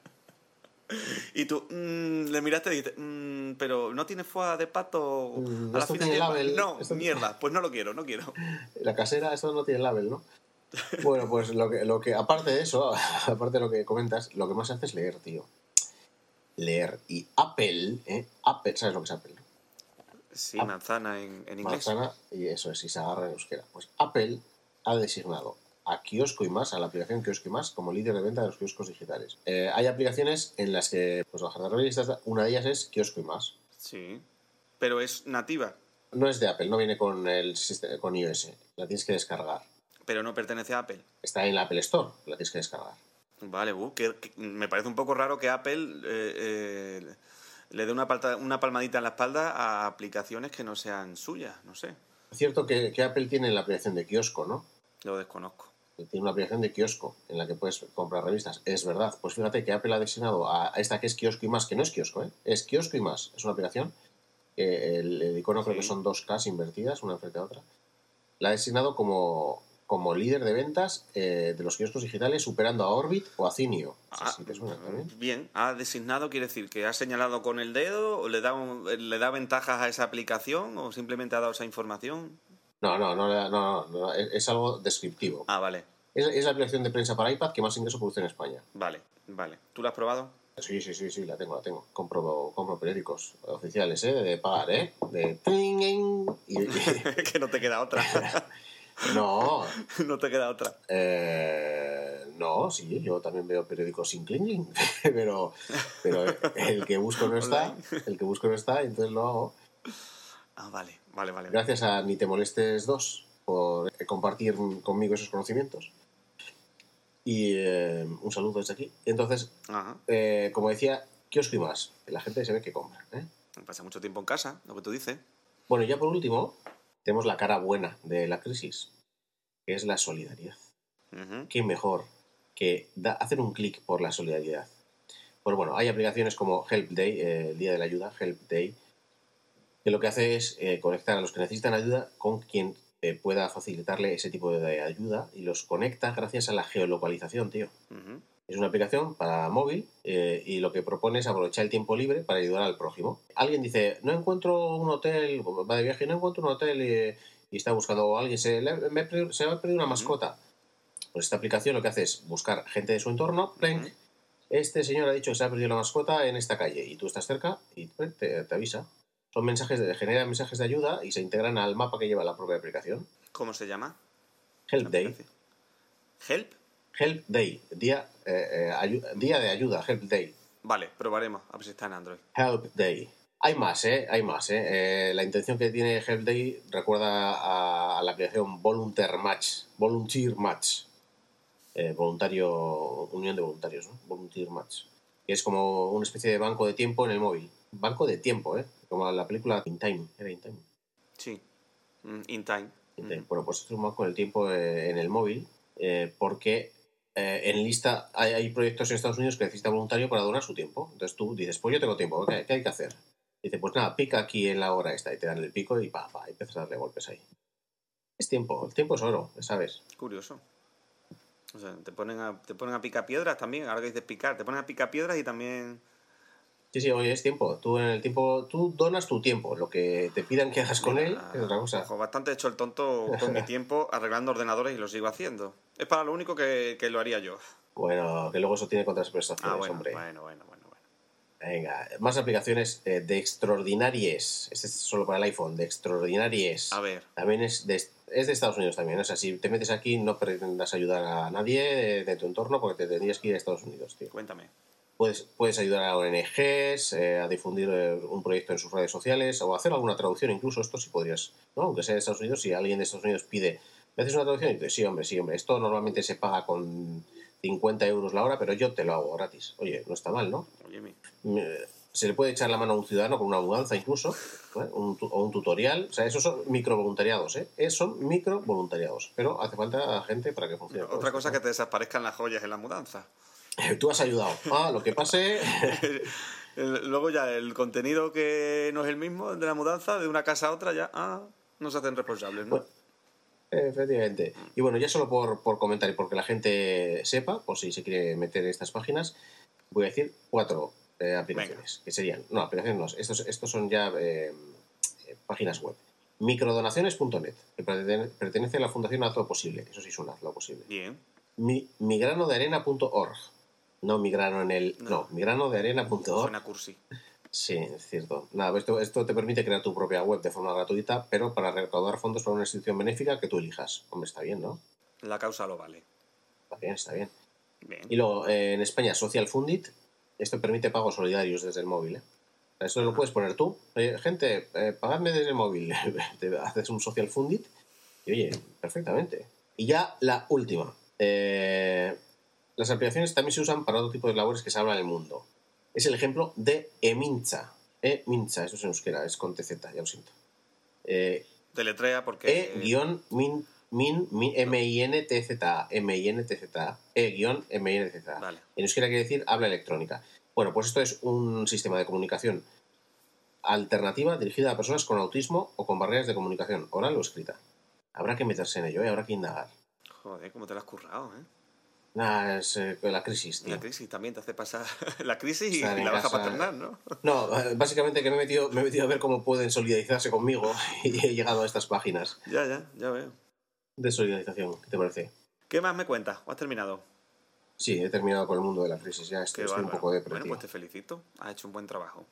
Y tú le miraste y dijiste, pero ¿no tiene foie de pato a la esto fina tiene hierba? label. No, Esto- mierda, pues no lo quiero. La casera, esto no tiene label, ¿no? Bueno, pues lo que aparte de eso, aparte de lo que comentas, lo que más hace es leer, tío. Leer. Y Apple, Apple, ¿sabes lo que es Apple? ¿No? Sí, manzana en inglés. Manzana, y eso es, y se agarra en euskera. Pues Apple ha designado a Kiosco y Más, a la aplicación Kiosco y Más, como líder de venta de los kioscos digitales. Hay aplicaciones en las que pues bajar de revistas, una de ellas es Kiosco y Más. Sí, pero es nativa, No es de Apple, no viene con con iOS, la tienes que descargar. pero no pertenece a Apple. Está en la Apple Store, la tienes que descargar. Vale, que me parece un poco raro que Apple le dé una palmadita en la espalda a aplicaciones que no sean suyas, no sé, Es cierto que Apple tiene la aplicación de Kiosco, ¿no? lo desconozco. Tiene una aplicación de Kiosco en la que puedes comprar revistas. Es verdad. Pues fíjate que Apple ha designado a esta que es Kiosco y Más, que no es Kiosco, es Kiosco y Más. Es una aplicación que el icono creo que son 2 Ks invertidas, una frente a otra. La ha designado como líder de ventas de los kioscos digitales, superando a Orbit o a Zinio. Si te suena también. Bien, ha designado, quiere decir que ha señalado con el dedo, o le da ventajas a esa aplicación, o simplemente ha dado esa información. No, es algo descriptivo. Ah, vale. Es la aplicación de prensa para iPad que más ingreso produce en España. Vale. ¿Tú la has probado? Sí, la tengo. Compro periódicos oficiales, de pagar, de tling, Que no te queda otra. No. No te queda otra. No, sí, yo también veo periódicos sin cling, pero el que busco no está, entonces lo hago. Ah, vale. Gracias a Ni Te Molestes 2 por compartir conmigo esos conocimientos. Y un saludo desde aquí. Entonces, como decía, Kiosco y Más, la gente se ve que compra. Pasa mucho tiempo en casa, lo que tú dices. Bueno, ya por último, tenemos la cara buena de la crisis, que es la solidaridad. ¿Qué mejor que hacer un clic por la solidaridad? Pues bueno, hay aplicaciones como Help Day, el Día de la Ayuda, Help Day, que lo que hace es conectar a los que necesitan ayuda con quien pueda facilitarle ese tipo de ayuda, y los conecta gracias a la geolocalización, tío. Es una aplicación para móvil y lo que propone es aprovechar el tiempo libre para ayudar al prójimo. Alguien dice, no encuentro un hotel, va de viaje, no encuentro un hotel y está buscando, o alguien se le ha perdido una mascota. Pues esta aplicación lo que hace es buscar gente de su entorno. Este señor ha dicho que se ha perdido la mascota en esta calle y tú estás cerca y te avisa. Son generan mensajes de ayuda y se integran al mapa que lleva la propia aplicación. ¿Cómo se llama? Help Day. ¿Help? Help Day. Día de ayuda, Help Day. Vale, probaremos, a ver si está en Android. Help Day. Hay más. La intención que tiene Help Day recuerda a la aplicación Volunteer Match. Unión de voluntarios, ¿no? Volunteer Match. Que es como una especie de banco de tiempo en el móvil. Banco de tiempo, como la película In Time. ¿Era In Time? Sí, In Time. Bueno, pues es un banco del tiempo en el móvil, porque en lista hay proyectos en Estados Unidos que necesitan voluntario para donar su tiempo. Entonces tú dices, pues yo tengo tiempo, ¿qué hay que hacer? Dice, pues nada, pica aquí en la hora esta, y te dan el pico y empiezas a darle golpes ahí. Es tiempo, el tiempo es oro, ¿sabes? Curioso. O sea, te ponen a picar piedras también, ahora que dices picar, te ponen a picar piedras y también... Sí, oye, es tiempo. Tú donas tu tiempo. Lo que te pidan que hagas con él es otra cosa. Ojo, bastante he hecho el tonto con mi tiempo arreglando ordenadores y lo sigo haciendo. Es para lo único que lo haría yo. Bueno, que luego eso tiene contras prestaciones, hombre. Bueno. Venga, más aplicaciones de extraordinarias. Este es solo para el iPhone, de extraordinarias. A ver. También es de Estados Unidos también. O sea, si te metes aquí no pretendas ayudar a nadie de tu entorno porque te tendrías que ir a Estados Unidos, tío. Cuéntame. Puedes ayudar a ONGs, a difundir un proyecto en sus redes sociales o hacer alguna traducción, incluso esto sí podrías, ¿no? Aunque sea de Estados Unidos, si alguien de Estados Unidos pide, ¿me haces una traducción? Y dices, sí, hombre, esto normalmente se paga con 50 euros la hora, pero yo te lo hago gratis. Oye, no está mal, ¿no? Oye, se le puede echar la mano a un ciudadano con una mudanza incluso, o un tutorial. O sea, esos son microvoluntariados, son microvoluntariados, pero hace falta gente para que funcione. Otra cosa que te desaparezcan las joyas en la mudanza. Tú has ayudado. Lo que pase... Luego ya el contenido que no es el mismo de la mudanza de una casa a otra ya no se hacen responsables, ¿no? Bueno, efectivamente. Y bueno, ya solo por comentar y porque la gente sepa, por si se quiere meter en estas páginas, voy a decir 4 aplicaciones. Venga. Que serían... No, aplicaciones no. Estos son ya páginas web. Microdonaciones.net, que pertenece a la Fundación Haz lo Posible. Eso sí suena, Haz lo Posible. Bien. Migranodearena.org. No migrano en el... No, migranodearena.org. Suena cursi. Sí, es cierto. Nada, esto te permite crear tu propia web de forma gratuita, pero para recaudar fondos para una institución benéfica que tú elijas. Hombre, está bien, ¿no? La causa lo vale. Está bien. Bien. Y luego, en España, Social Fundit. Esto permite pagos solidarios desde el móvil, ¿eh? Esto lo puedes poner tú. Gente, pagadme desde el móvil. Te haces un Social Fundit y, oye, perfectamente. Y ya la última. Las aplicaciones también se usan para otro tipo de labores que se habla en el mundo. Es el ejemplo de eMincha. eMincha, esto es en euskera, es con TZ, ya lo siento. Deletrea porque... E-MINTZA. E-MINTZA. Vale. En euskera quiere decir habla electrónica. Bueno, pues esto es un sistema de comunicación alternativa dirigida a personas con autismo o con barreras de comunicación oral o escrita. Habrá que meterse en ello, habrá que indagar. Joder, cómo te lo has currado, ¿eh? Nah, es la crisis, tío. La crisis también te hace pasar la crisis y la baja paternal, ¿no? No, básicamente que me he metido a ver cómo pueden solidarizarse conmigo y he llegado a estas páginas. Ya veo. De solidarización, ¿qué te parece? ¿Qué más me cuentas? ¿O has terminado? Sí, he terminado con el mundo de la crisis, ya estoy un poco depresivo. Bueno, pues te felicito, has hecho un buen trabajo.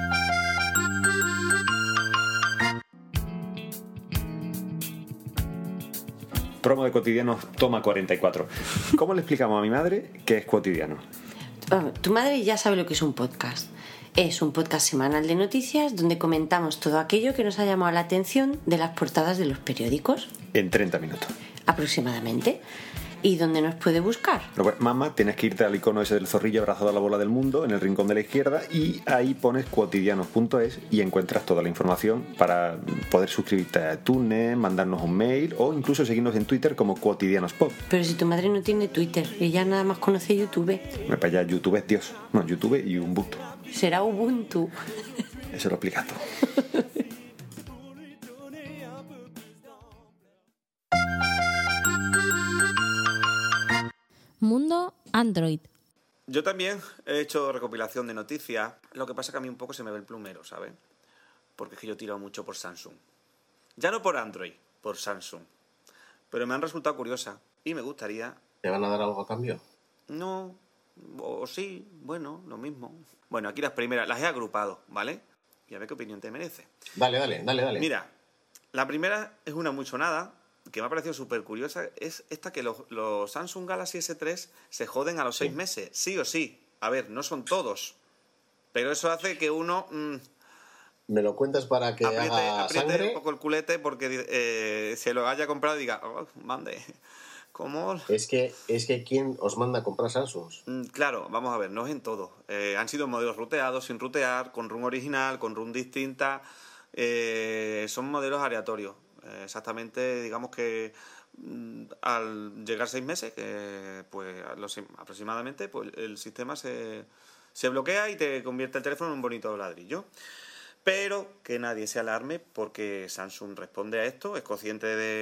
Promo de Cotidianos, toma 44. ¿Cómo le explicamos a mi madre qué es Cotidiano? Tu madre ya sabe lo que es un podcast. Es un podcast semanal de noticias donde comentamos todo aquello que nos ha llamado la atención de las portadas de los periódicos. En 30 minutos. Aproximadamente. ¿Y dónde nos puede buscar? Mamá, tienes que irte al icono ese del zorrillo abrazado a la bola del mundo en el rincón de la izquierda y ahí pones cotidianos.es y encuentras toda la información para poder suscribirte a iTunes, mandarnos un mail o incluso seguirnos en Twitter como Cotidianospod. Pero si tu madre no tiene Twitter, ella nada más conoce YouTube. Para allá, YouTube es Dios. No, YouTube y Ubuntu. Será Ubuntu. Eso lo explicas tú. Mundo Android. Yo también he hecho recopilación de noticias. Lo que pasa es que a mí un poco se me ve el plumero, ¿sabes? Porque es que yo he tirado mucho por Samsung. Ya no por Android, por Samsung. Pero me han resultado curiosas y me gustaría... ¿Te van a dar algo a cambio? No, o sí, bueno, lo mismo. Bueno, aquí las primeras las he agrupado, ¿vale? Y a ver qué opinión te merece. Dale. Mira, la primera es una muy sonada, que me ha parecido súper curiosa, es esta que los Samsung Galaxy S3 se joden a los 6 meses, sí o sí. A ver, no son todos, pero eso hace que uno... ¿Me lo cuentas para que haga sangre? Apriete un poco el culete porque se lo haya comprado y diga, mande, ¿cómo? Es que ¿quién os manda a comprar Samsung? Claro, vamos a ver, no es en todo. Han sido modelos ruteados, sin rutear, con ROM original, con ROM distinta. Son modelos aleatorios. Exactamente, digamos que al llegar 6 meses, pues aproximadamente, pues el sistema se bloquea y te convierte el teléfono en un bonito ladrillo. Pero que nadie se alarme porque Samsung responde a esto, es consciente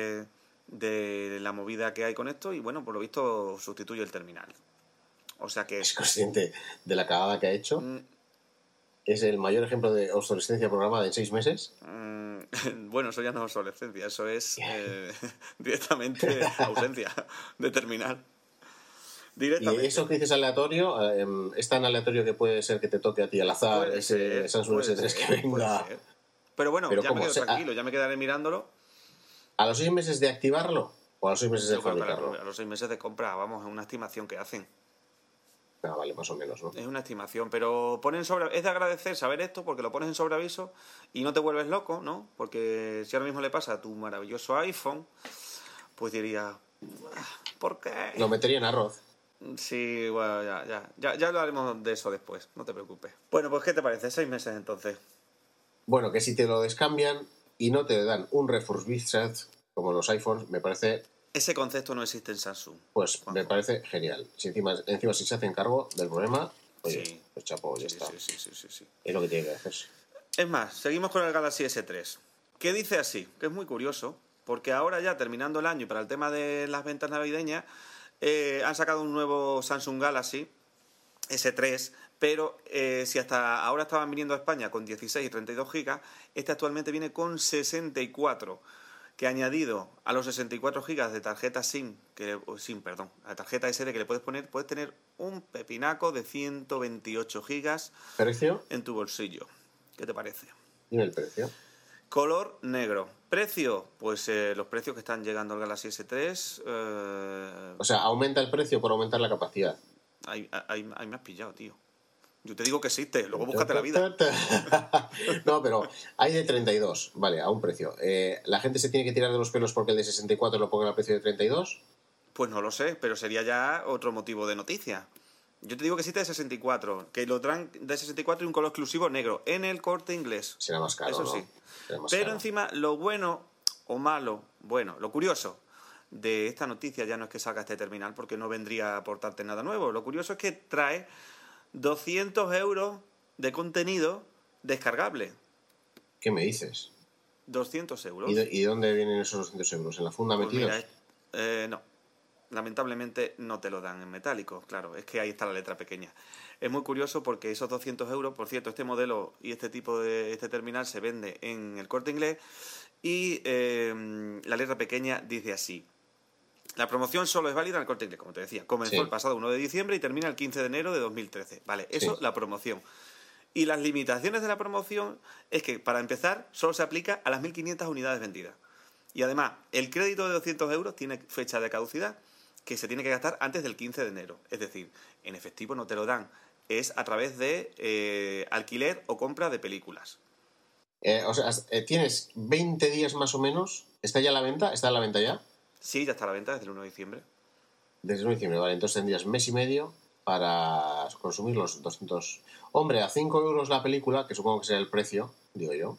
de la movida que hay con esto y bueno, por lo visto sustituye el terminal. O sea que... ¿Es consciente de la cagada que ha hecho? ¿Es el mayor ejemplo de obsolescencia programada en 6 meses? Bueno, eso ya no es obsolescencia, eso es directamente ausencia de terminal. ¿Y eso que dices aleatorio? ¿Es tan aleatorio que puede ser que te toque a ti al azar ese Samsung S3 que venga? Pero bueno, ya me quedo tranquilo, ya me quedaré mirándolo. ¿A los 6 meses de activarlo o a los 6 meses de fabricarlo? A los 6 meses de compra, vamos, es una estimación que hacen. Vale, más o menos, ¿no? Es una estimación, pero es de agradecer saber esto porque lo pones en sobreaviso y no te vuelves loco, ¿no? Porque si ahora mismo le pasa a tu maravilloso iPhone, pues diría, ¿por qué? Lo metería en arroz. Sí, bueno, ya hablaremos de eso después, no te preocupes. Bueno, pues ¿qué te parece? 6 meses entonces. Bueno, que si te lo descambian y no te dan un refurbished como los iPhones, me parece Ese concepto no existe en Samsung. Pues Juanjo. me parece genial. Si encima si se hacen cargo del problema, oye, Sí. pues chapo, ya Sí, está. sí. Es lo que tiene que hacerse. Es más, seguimos con el Galaxy S3, que dice así, que es muy curioso, porque ahora ya terminando el año y para el tema de las ventas navideñas, han sacado un nuevo Samsung Galaxy S3, pero si hasta ahora estaban viniendo a España con 16 y 32 gigas, este actualmente viene con 64, que añadido a los 64 gigas de tarjeta la tarjeta SD que le puedes poner, puedes tener un pepinaco de 128 gigas ¿Precio? en tu bolsillo. ¿Qué te parece? Dime el precio. Color negro. Precio, pues los precios que están llegando al Galaxy S3. O sea, aumenta el precio por aumentar la capacidad. Ahí me has pillado, tío. Yo te digo que existe, luego búscate la vida. No, pero hay de 32, vale, a un precio. ¿La gente se tiene que tirar de los pelos porque el de 64 lo pongan a precio de 32? Pues no lo sé, pero sería ya otro motivo de noticia. Yo te digo que existe de 64, que lo traen de 64 y un color exclusivo negro, en el Corte Inglés. Será más caro, Eso ¿no? sí. Será más Pero caro. encima, lo bueno o malo, lo curioso de esta noticia ya no es que salga este terminal porque no vendría a aportarte nada nuevo. Lo curioso es que trae 200 euros de contenido descargable. ¿Qué me dices? 200 euros. ¿Y de dónde vienen esos 200 euros? ¿En la funda Pues metidos? mira, no. Lamentablemente no te lo dan en metálico, claro, es que ahí está la letra pequeña. Es muy curioso porque esos 200 euros, por cierto, este modelo y este tipo de este terminal se vende en el Corte Inglés y la letra pequeña dice así. La promoción solo es válida en el Corte Inglés, como te decía. Comenzó Sí. el pasado 1 de diciembre y termina el 15 de enero de 2013. Vale, eso Sí. la promoción. Y las limitaciones de la promoción es que, para empezar, solo se aplica a las 1.500 unidades vendidas. Y además, el crédito de 200 euros tiene fecha de caducidad que se tiene que gastar antes del 15 de enero. Es decir, en efectivo no te lo dan. Es a través de alquiler o compra de películas. O sea, tienes 20 días más o menos. ¿Está ya a la venta? ¿Está a la venta ya? Sí, ya está a la venta desde el 1 de diciembre. Desde el 1 de diciembre, vale. Entonces tendrías mes y medio para consumir los 200. Hombre, a 5 euros la película, que supongo que será el precio, digo yo.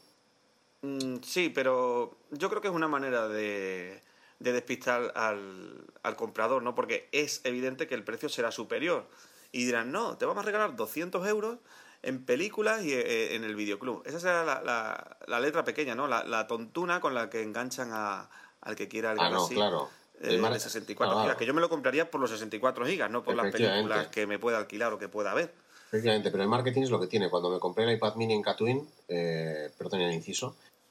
Sí, pero yo creo que es una manera de despistar al comprador, ¿no? Porque es evidente que el precio será superior. Y dirán, no, te vamos a regalar 200 euros en películas y en el videoclub. Esa será la letra pequeña, ¿no? La tontuna con la que enganchan al que quiera el Galaxy. No, claro. De 64 Claro. gigas, que yo me lo compraría por los 64 gigas, no por las Efectivamente. películas que me pueda alquilar o que pueda ver. Efectivamente, pero el marketing es lo que tiene. Cuando me compré el iPad mini en Catwin, perdón el inciso,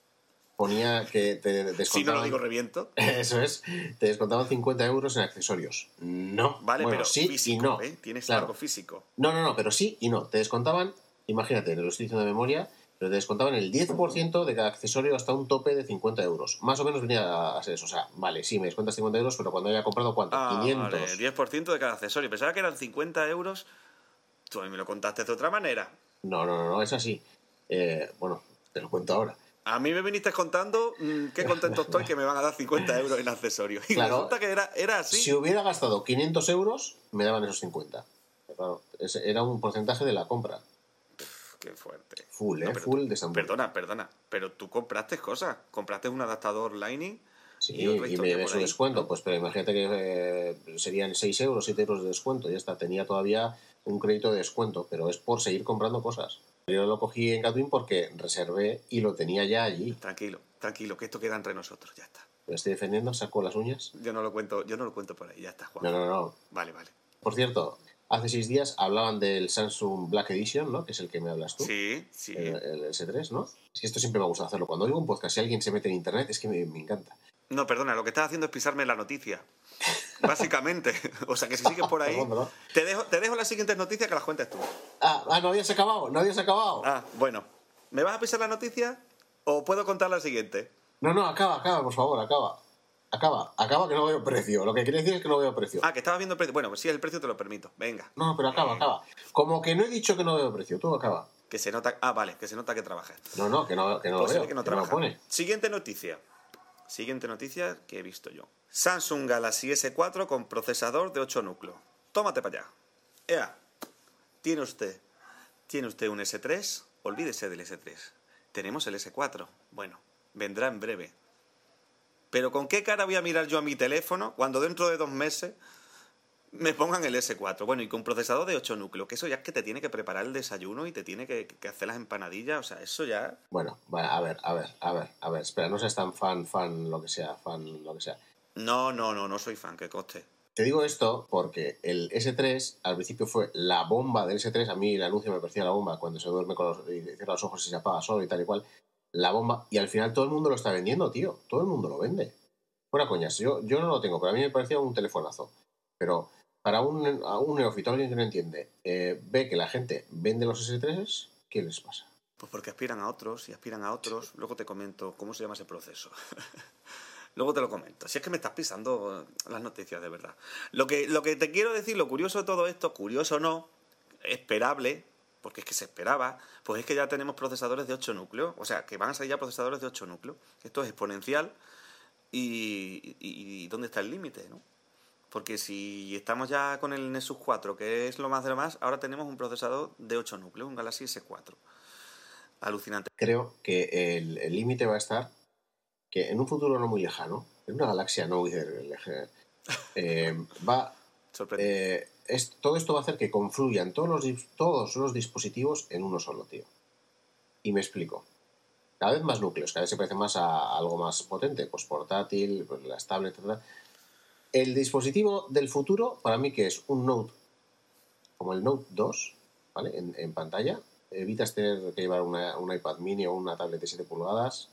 ponía que te descontaban... Si no lo digo, reviento. Eso es, te descontaban 50 euros en accesorios. No. Vale, Bueno, pero sí físico, y no. ¿eh? Tienes Claro. algo físico. No, pero sí y no. Te descontaban, imagínate, lo estoy diciendo de memoria, pero te descontaban el 10% de cada accesorio hasta un tope de 50 euros. Más o menos venía a ser eso. O sea, vale, sí, me descuentas 50 euros, pero cuando haya comprado, ¿cuánto? 500. Vale, 10% de cada accesorio. Pensaba que eran 50 euros. Tú a mí me lo contaste de otra manera. No, es así. Bueno, te lo cuento ahora. A mí me viniste contando qué contento estoy que me van a dar 50 euros en accesorios. Y Claro. resulta que era así. Si hubiera gastado 500 euros, me daban esos 50. Claro, era un porcentaje de la compra. Qué fuerte. Full, No, pero full de Samsung. Perdona. Pero tú compraste cosas. Compraste un adaptador Lightning. Sí, otra y historia me por su ahí, descuento. ¿no? Pues pero imagínate que serían 6 euros, 7 euros de descuento. Ya está, tenía todavía un crédito de descuento, pero es por seguir comprando cosas. Yo lo cogí en Catwin porque reservé y lo tenía ya allí. Tranquilo, que esto queda entre nosotros, ya está. Me estoy defendiendo, saco las uñas. Yo no lo cuento por ahí, ya está, Juan. No. Vale. Por cierto, hace 6 días hablaban del Samsung Black Edition, ¿no? Que es el que me hablas tú. Sí. El S3, ¿no? Es que esto siempre me ha gustado hacerlo. Cuando oigo un podcast y alguien se mete en internet, es que me encanta. No, perdona, lo que estás haciendo es pisarme la noticia. Básicamente. O sea que si sigues por ahí. Perdón. Te dejo las siguientes noticias que las cuentes tú. No habías acabado. Ah, bueno. ¿Me vas a pisar la noticia o puedo contar la siguiente? No, acaba, por favor, acaba. Acaba que no veo precio. Lo que quiere decir es que no veo precio. Ah, que estabas viendo el precio. Bueno, pues sí, el precio te lo permito. Venga. No, pero acaba. Como que no he dicho que no veo precio. Tú acaba. Que se nota. Ah, vale, que se nota que trabajas. No, que no lo Pues se veo. ve que no que no lo trabaja. pone. Siguiente noticia que he visto yo. Samsung Galaxy S4 con procesador de 8 núcleos. Tómate para allá. Ea. ¿Tiene usted un S3? Olvídese del S3. Tenemos el S4. Bueno, vendrá en breve. Pero ¿con qué cara voy a mirar yo a mi teléfono cuando dentro de 2 meses me pongan el S4? Bueno, y con procesador de 8 núcleos, que eso ya es que te tiene que preparar el desayuno y te tiene que hacer las empanadillas, o sea, eso ya... Bueno, vale, a ver, espera, no seas tan fan lo que sea. No soy fan, que coste. Te digo esto porque el S3 al principio fue la bomba del S3. A mí el anuncio me parecía la bomba cuando se duerme y cierra los ojos y se apaga solo y tal y cual. La bomba. Y al final todo el mundo lo está vendiendo, tío. Todo el mundo lo vende. Fuera coñas. Yo no lo tengo, pero a mí me parecía un telefonazo. Pero para un neófito, alguien que no entiende, ve que la gente vende los S3, ¿qué les pasa? Pues porque aspiran a otros y aspiran a otros. Luego te comento cómo se llama ese proceso. Luego te lo comento. Si es que me estás pisando las noticias, de verdad. Lo que te quiero decir, lo curioso de todo esto, curioso no, esperable, porque es que se esperaba, pues es que ya tenemos procesadores de 8 núcleos. O sea, que van a salir ya procesadores de 8 núcleos. Esto es exponencial. ¿Y dónde está el límite, no? Porque si estamos ya con el Nexus 4, que es lo más de lo más, ahora tenemos un procesador de 8 núcleos, un Galaxy S4. Alucinante. Creo que el límite va a estar que en un futuro no muy lejano, en una galaxia no muy lejana, todo esto va a hacer que confluyan todos los dispositivos en uno solo, tío. Y me explico. Cada vez más núcleos, cada vez se parece más a algo más potente, pues portátil, pues las tablets, etc. El dispositivo del futuro, para mí, que es un Note, como el Note 2, ¿vale? En pantalla, evitas tener que llevar un iPad mini o una tablet de 7 pulgadas.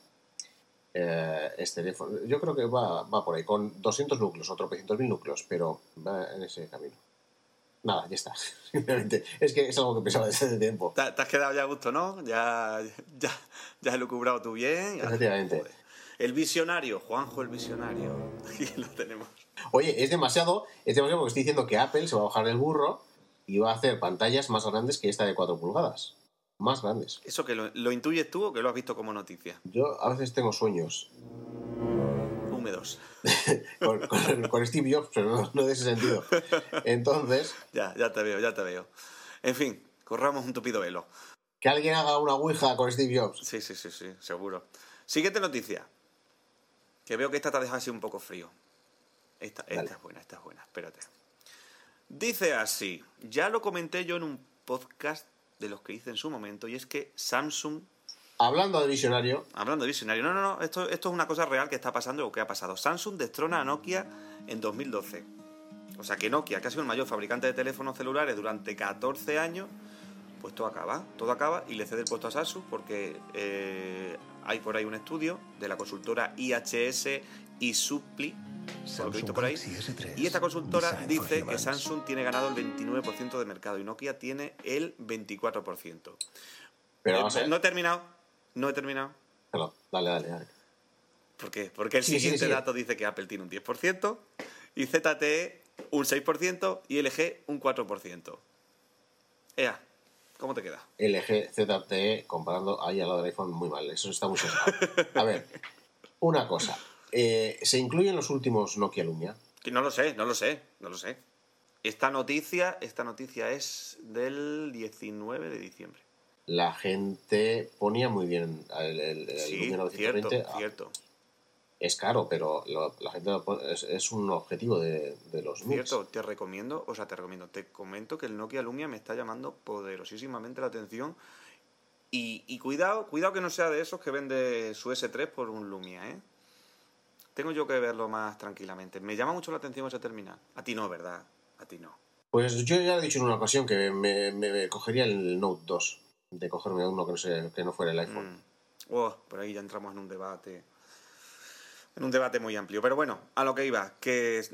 Este teléfono, yo creo que va por ahí, con 200 núcleos o 300.000 núcleos, pero va en ese camino. Nada, ya está. Simplemente, es que es algo que pensaba desde hace tiempo. Te has quedado ya a gusto, ¿no? Ya has lucubrado tú bien. Efectivamente. Joder. El visionario, Juanjo el visionario. Aquí lo tenemos. Oye, es demasiado porque estoy diciendo que Apple se va a bajar del burro y va a hacer pantallas más grandes que esta de 4 pulgadas. Más grandes. ¿Eso que lo intuyes tú o que lo has visto como noticia? Yo a veces tengo sueños húmedos con Steve Jobs, pero no de ese sentido. Entonces... Ya te veo. En fin, corramos un tupido velo. Que alguien haga una ouija con Steve Jobs. Sí, seguro. Siguiente noticia. Que veo que esta te ha dejado así un poco frío. Esta es buena, espérate. Dice así, ya lo comenté yo en un podcast de los que hice en su momento, y es que Samsung... Hablando de visionario... No, esto es una cosa real que está pasando o que ha pasado. Samsung destrona a Nokia en 2012. O sea que Nokia, que ha sido el mayor fabricante de teléfonos celulares durante 14 años, pues todo acaba y le cede el puesto a Samsung porque hay por ahí un estudio de la consultora IHS y Supply, por lo que he visto por ahí, y esta consultora dice que Samsung tiene ganado el 29% de mercado y Nokia tiene el 24%. Pero vamos a ver. No he terminado. Perdón, dale. ¿Por qué? Porque el siguiente dato dice que Apple tiene un 10% y ZTE un 6% y LG un 4%. Ea, ¿cómo te queda? LG, ZTE, comparando ahí al lado del iPhone, muy mal. Eso está muy sesgado. A ver, una cosa. ¿Se incluyen los últimos Nokia Lumia? Que no lo sé. Esta noticia es del 19 de diciembre. La gente ponía muy bien el Lumia 920. Cierto. Es caro, pero la gente es un objetivo de los Mix. Cierto, te comento que el Nokia Lumia me está llamando poderosísimamente la atención. Y cuidado que no sea de esos que vende su S3 por un Lumia, ¿eh? Tengo yo que verlo más tranquilamente. Me llama mucho la atención ese terminal. A ti no, ¿verdad? A ti no. Pues yo ya he dicho en una ocasión que me cogería el Note 2. De cogerme uno que no fuera el iPhone. Por ahí ya entramos en un debate. En un debate muy amplio. Pero bueno, a lo que iba. Que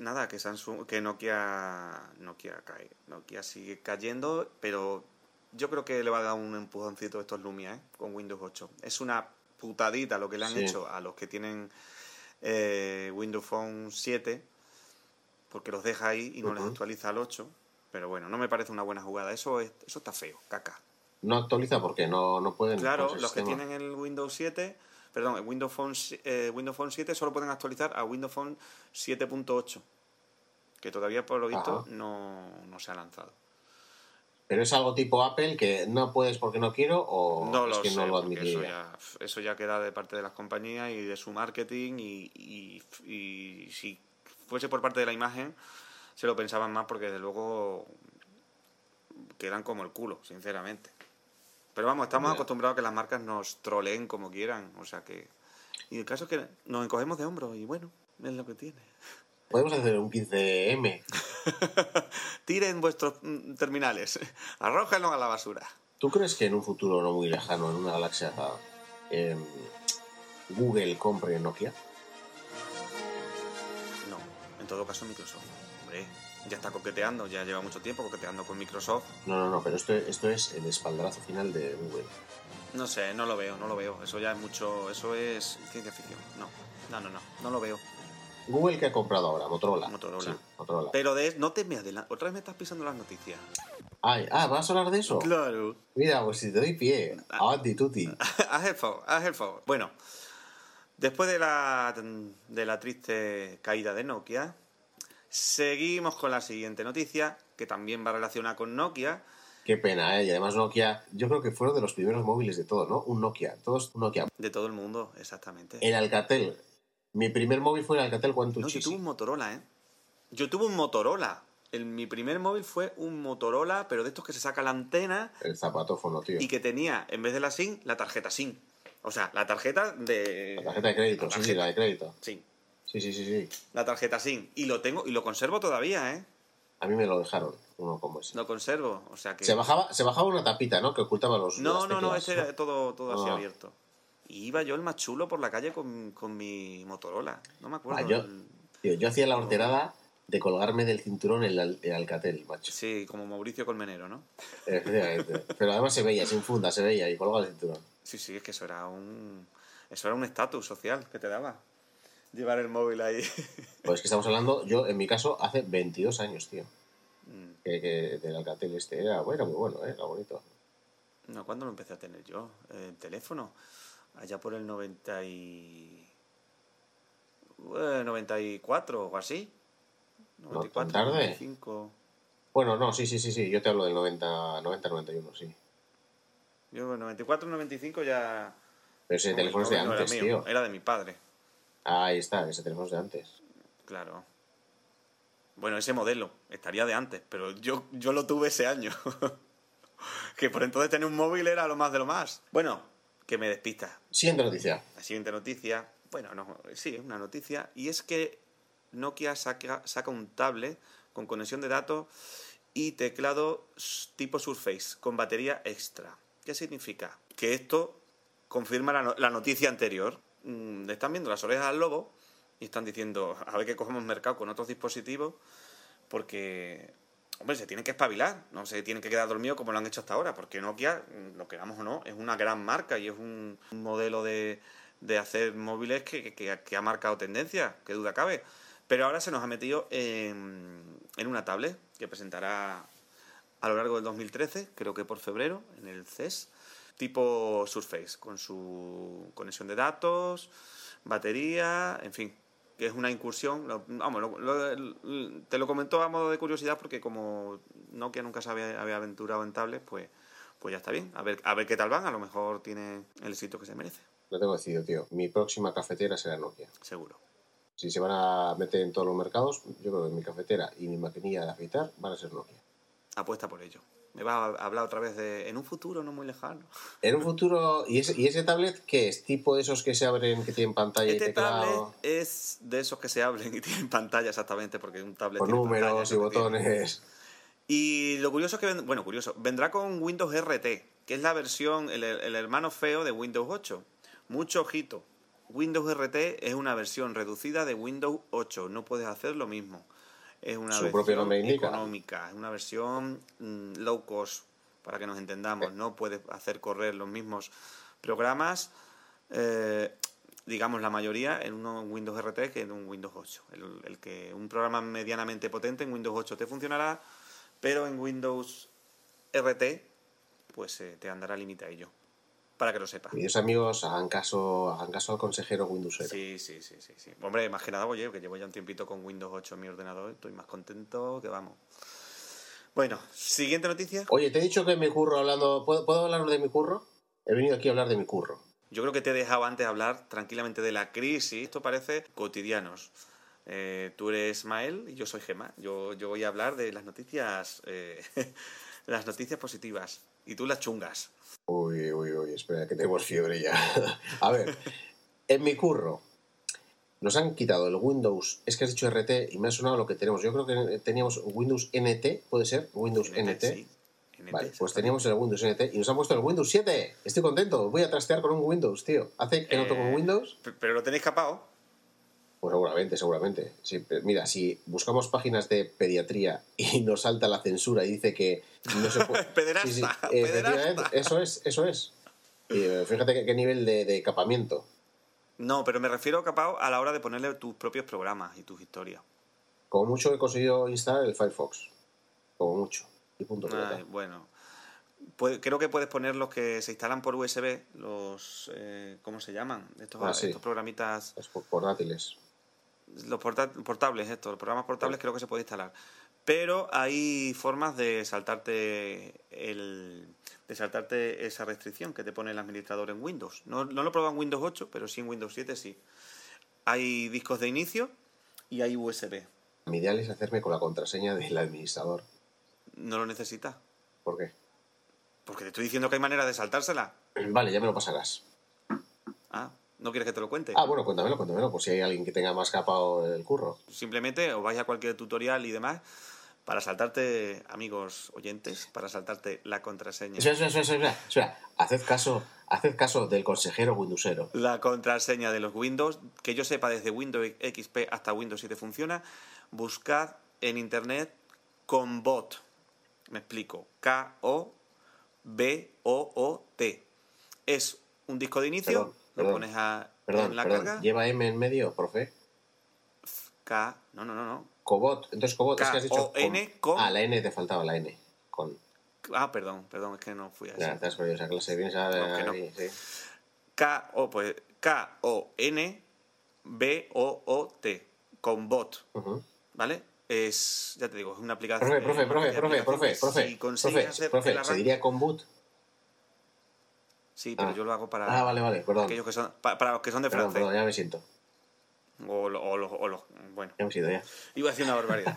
Nokia cae. Nokia sigue cayendo, pero yo creo que le va a dar un empujoncito a estos Lumia, con Windows 8. Es una putadita lo que le han hecho a los que tienen Windows Phone 7, porque los deja ahí y no les actualiza al 8. Pero bueno, no me parece una buena jugada. Eso está feo, caca. No actualiza porque no pueden. Claro, los que tienen el Windows 7, el Windows Phone 7 solo pueden actualizar a Windows Phone 7.8, que todavía por lo visto no se ha lanzado. ¿Pero es algo tipo Apple que no puedes porque no quiero o No es lo que sé, no lo porque admitiría? eso ya queda de parte de las compañías y de su marketing y si fuese por parte de la imagen se lo pensaban más porque desde luego quedan como el culo, sinceramente. Pero vamos, estamos Ya. acostumbrados a que las marcas nos troleen como quieran, o sea que... Y el caso es que nos encogemos de hombros y bueno, es lo que tiene. Podemos hacer un 15M. Tiren vuestros terminales, arrójenlos a la basura. ¿Tú crees que en un futuro no muy lejano, en una galaxia, eh, Google compre Nokia? No, en todo caso Microsoft. Hombre, ya está coqueteando, ya lleva mucho tiempo coqueteando con Microsoft. No, pero esto es el espaldarazo final de Google. No sé, no lo veo. Eso ya es mucho, eso es ciencia ficción. No lo veo. ¿Google qué ha comprado ahora? Motorola. Motorola. Sí, Motorola. Pero no te me adelantes, otra vez me estás pisando las noticias. ¿vas a hablar de eso? Claro. Mira, pues si te doy pie, avanti tutti. Haz el favor. Bueno, después de la triste caída de Nokia, seguimos con la siguiente noticia, que también va relacionada con Nokia. Qué pena, ¿eh? Y además Nokia, yo creo que fueron de los primeros móviles de todo, ¿no? Un Nokia, todos un Nokia. De todo el mundo, exactamente. El Alcatel. Mi primer móvil fue el Alcatel No, yo Quantucci. tuve un Motorola, ¿eh? Yo tuve un Motorola. Mi primer móvil fue un Motorola, pero de estos que se saca la antena El zapatófono, tío. y que tenía, en vez de la SIM, la tarjeta SIM. O sea, la tarjeta de... La tarjeta de crédito, La sí, tarjeta. la de crédito. Sí, Sí. la tarjeta SIM. Y lo tengo, y lo conservo todavía, ¿eh? A mí me lo dejaron, uno como ese. Lo conservo, o sea que... Se bajaba una tapita, ¿no? Que ocultaba las No, teclas, ese era todo así Ah. abierto. Y iba yo el más chulo por la calle con mi Motorola. No me acuerdo. Yo hacía la horterada de colgarme del cinturón el Alcatel, macho. Sí, como Mauricio Colmenero, ¿no? Efectivamente. Pero además se veía, sin funda, se veía y colgaba el cinturón. Sí, es que eso era un estatus social que te daba. Llevar el móvil ahí. Pues es que estamos hablando, yo en mi caso, hace 22 años, tío. Mm. Que del Alcatel era muy bueno, era bonito. No, ¿cuándo lo empecé a tener yo? El teléfono. Allá por el 94 o así. 94, ¿Tan tarde? 95. Bueno, no, sí, yo te hablo del 90-91, sí. Yo en el 94, 95 ya... Pero ese teléfono es de no antes, era mío, tío. era de mi padre, Ahí está, ese teléfono es de antes. claro. Bueno, ese modelo estaría de antes, pero yo lo tuve ese año. Que por entonces tener un móvil era lo más de lo más. Bueno, que me despista. Siguiente noticia. La siguiente noticia, bueno, no, sí, es una noticia, y es que Nokia saca un tablet con conexión de datos y teclado tipo Surface, con batería extra. ¿Qué significa? Que esto confirma la noticia anterior. Le están viendo las orejas al lobo y están diciendo, a ver que cogemos mercado con otros dispositivos, porque... Hombre, se tienen que espabilar, no se tienen que quedar dormidos como lo han hecho hasta ahora, porque Nokia, lo queramos o no, es una gran marca y es un modelo de hacer móviles que ha marcado tendencia, qué duda cabe. Pero ahora se nos ha metido en una tablet que presentará a lo largo del 2013, creo que por febrero, en el CES, tipo Surface, con su conexión de datos, batería, en fin, que es una incursión. Te lo comentó a modo de curiosidad porque como Nokia nunca se había aventurado en tablets, pues ya está bien. A ver qué tal van, a lo mejor tiene el éxito que se merece. Lo tengo decidido, tío. Mi próxima cafetera será Nokia. Seguro. Si se van a meter en todos los mercados, yo creo que mi cafetera y mi maquinilla de afeitar van a ser Nokia. Apuesta por ello. Me vas a hablar otra vez en un futuro no muy lejano. En un futuro... ¿Y ese tablet qué es? ¿Tipo de esos que se abren, que tienen pantalla y Este teclado? tablet es de esos que se abren y tienen pantalla, exactamente, porque un tablet Con tiene números pantalla, y es lo que tiene. botones. Y lo curioso es que, vendrá con Windows RT, que es la versión, el hermano feo de Windows 8. Mucho ojito. Windows RT es una versión reducida de Windows 8, no puedes hacer lo mismo. Es una Su versión propio nombre indica. económica, es una versión low cost, para que nos entendamos. No puedes hacer correr los mismos programas, digamos la mayoría, en un Windows RT que en un Windows 8. Un programa medianamente potente en Windows 8 te funcionará, pero en Windows RT pues te andará limitadillo, para que lo sepas. Queridos amigos, hagan caso al consejero Windowsero. Sí. Hombre, más que nada, oye, que llevo ya un tiempito con Windows 8 en mi ordenador, estoy más contento que vamos. Bueno, siguiente noticia. Oye, te he dicho que en mi curro hablando... ¿Puedo hablar de mi curro? He venido aquí a hablar de mi curro. Yo creo que te he dejado antes hablar tranquilamente de la crisis. Esto parece cotidianos. Tú eres Mael y yo soy Gemma. Yo voy a hablar de las noticias las noticias positivas y tú las chungas. Uy, espera, que tenemos fiebre ya. A ver, en mi curro nos han quitado el Windows... Es que has dicho RT y me ha sonado lo que tenemos. Yo creo que teníamos Windows NT, ¿puede ser? Windows NT. Sí. NT, Vale, pues teníamos el Windows NT y nos han puesto el Windows 7. Estoy contento, voy a trastear con un Windows, tío. ¿Hace que no toco un Windows? ¿Pero lo tenéis capado? Pues seguramente. Sí, mira, si buscamos páginas de pediatría y nos salta la censura y dice que no se puede... Pederasta, sí, pederasta. Eso es. Y, fíjate qué nivel de capamiento. No, pero me refiero capado a la hora de ponerle tus propios programas y tus historias. Como mucho he conseguido instalar el Firefox. Como mucho. Y punto pelota. Ay, bueno, creo que puedes poner los que se instalan por USB, los... ¿cómo se llaman? Estos programitas... Los portátiles. Los portables, los programas portables creo que se puede instalar. Pero hay formas de saltarte esa restricción que te pone el administrador en Windows. No lo he probado en Windows 8, pero sí en Windows 7 sí. Hay discos de inicio y hay USB. Mi ideal es hacerme con la contraseña del administrador. No lo necesitas. ¿Por qué? Porque te estoy diciendo que hay manera de saltársela. Vale, ya me lo pasarás. Ah, ¿no quieres que te lo cuente? Ah, bueno, cuéntamelo, por si hay alguien que tenga más capado el curro. Simplemente os vais a cualquier tutorial y demás para saltarte, amigos oyentes, para saltarte la contraseña. Espera. Haced caso del consejero windowsero. La contraseña de los Windows, que yo sepa desde Windows XP hasta Windows 7 funciona. Buscad en internet Combot. Me explico. K-O-B-O-O-T. Es un disco de inicio. Lo pones en la carga. ¿Lleva M en medio, profe? No. Cobot. Entonces Cobot, es que has dicho... K-O-N, la N te faltaba, la N. Perdón, es que no fui a eso. Ya, te has perdido esa clase. Vienes a... No. Sí. K-O-N-B-O-O-T. Combot. Uh-huh. ¿Vale? Es, ya te digo, es una aplicación. Profe, ¿se diría Combut? Sí, pero yo lo hago para... Vale, perdón. Aquellos que son, para los que son de francés. Perdón, ya me siento. Bueno. Ya me siento, ya. Iba a decir una barbaridad.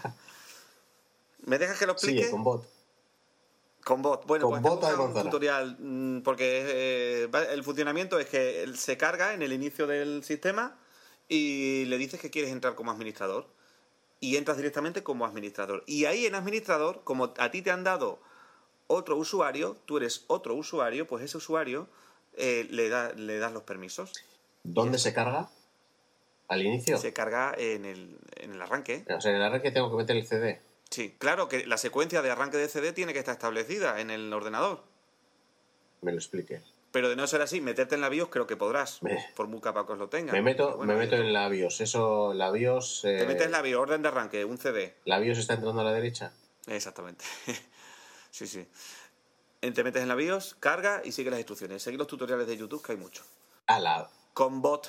¿Me dejas que lo explique? Sí, Combot. Combot. Bueno, pues te un tutorial, porque el funcionamiento es que él se carga en el inicio del sistema y le dices que quieres entrar como administrador. Y entras directamente como administrador. Y ahí en administrador, como a ti te han dado otro usuario, tú eres otro usuario, pues ese usuario le das los permisos. ¿Dónde se carga? ¿Al inicio? Se carga en el arranque. O sea, en el arranque tengo que meter el CD. Sí, claro, que la secuencia de arranque de CD tiene que estar establecida en el ordenador. Me lo explique. Pero de no ser así, meterte en la BIOS creo que podrás, por muy capaz que os lo tenga. Me meto en la BIOS. Eso, la BIOS... Te metes en la BIOS, orden de arranque, un CD. ¿La BIOS está entrando a la derecha? Exactamente. Sí. Te metes en la BIOS, carga y sigue las instrucciones. Seguid los tutoriales de YouTube, que hay muchos. Combot,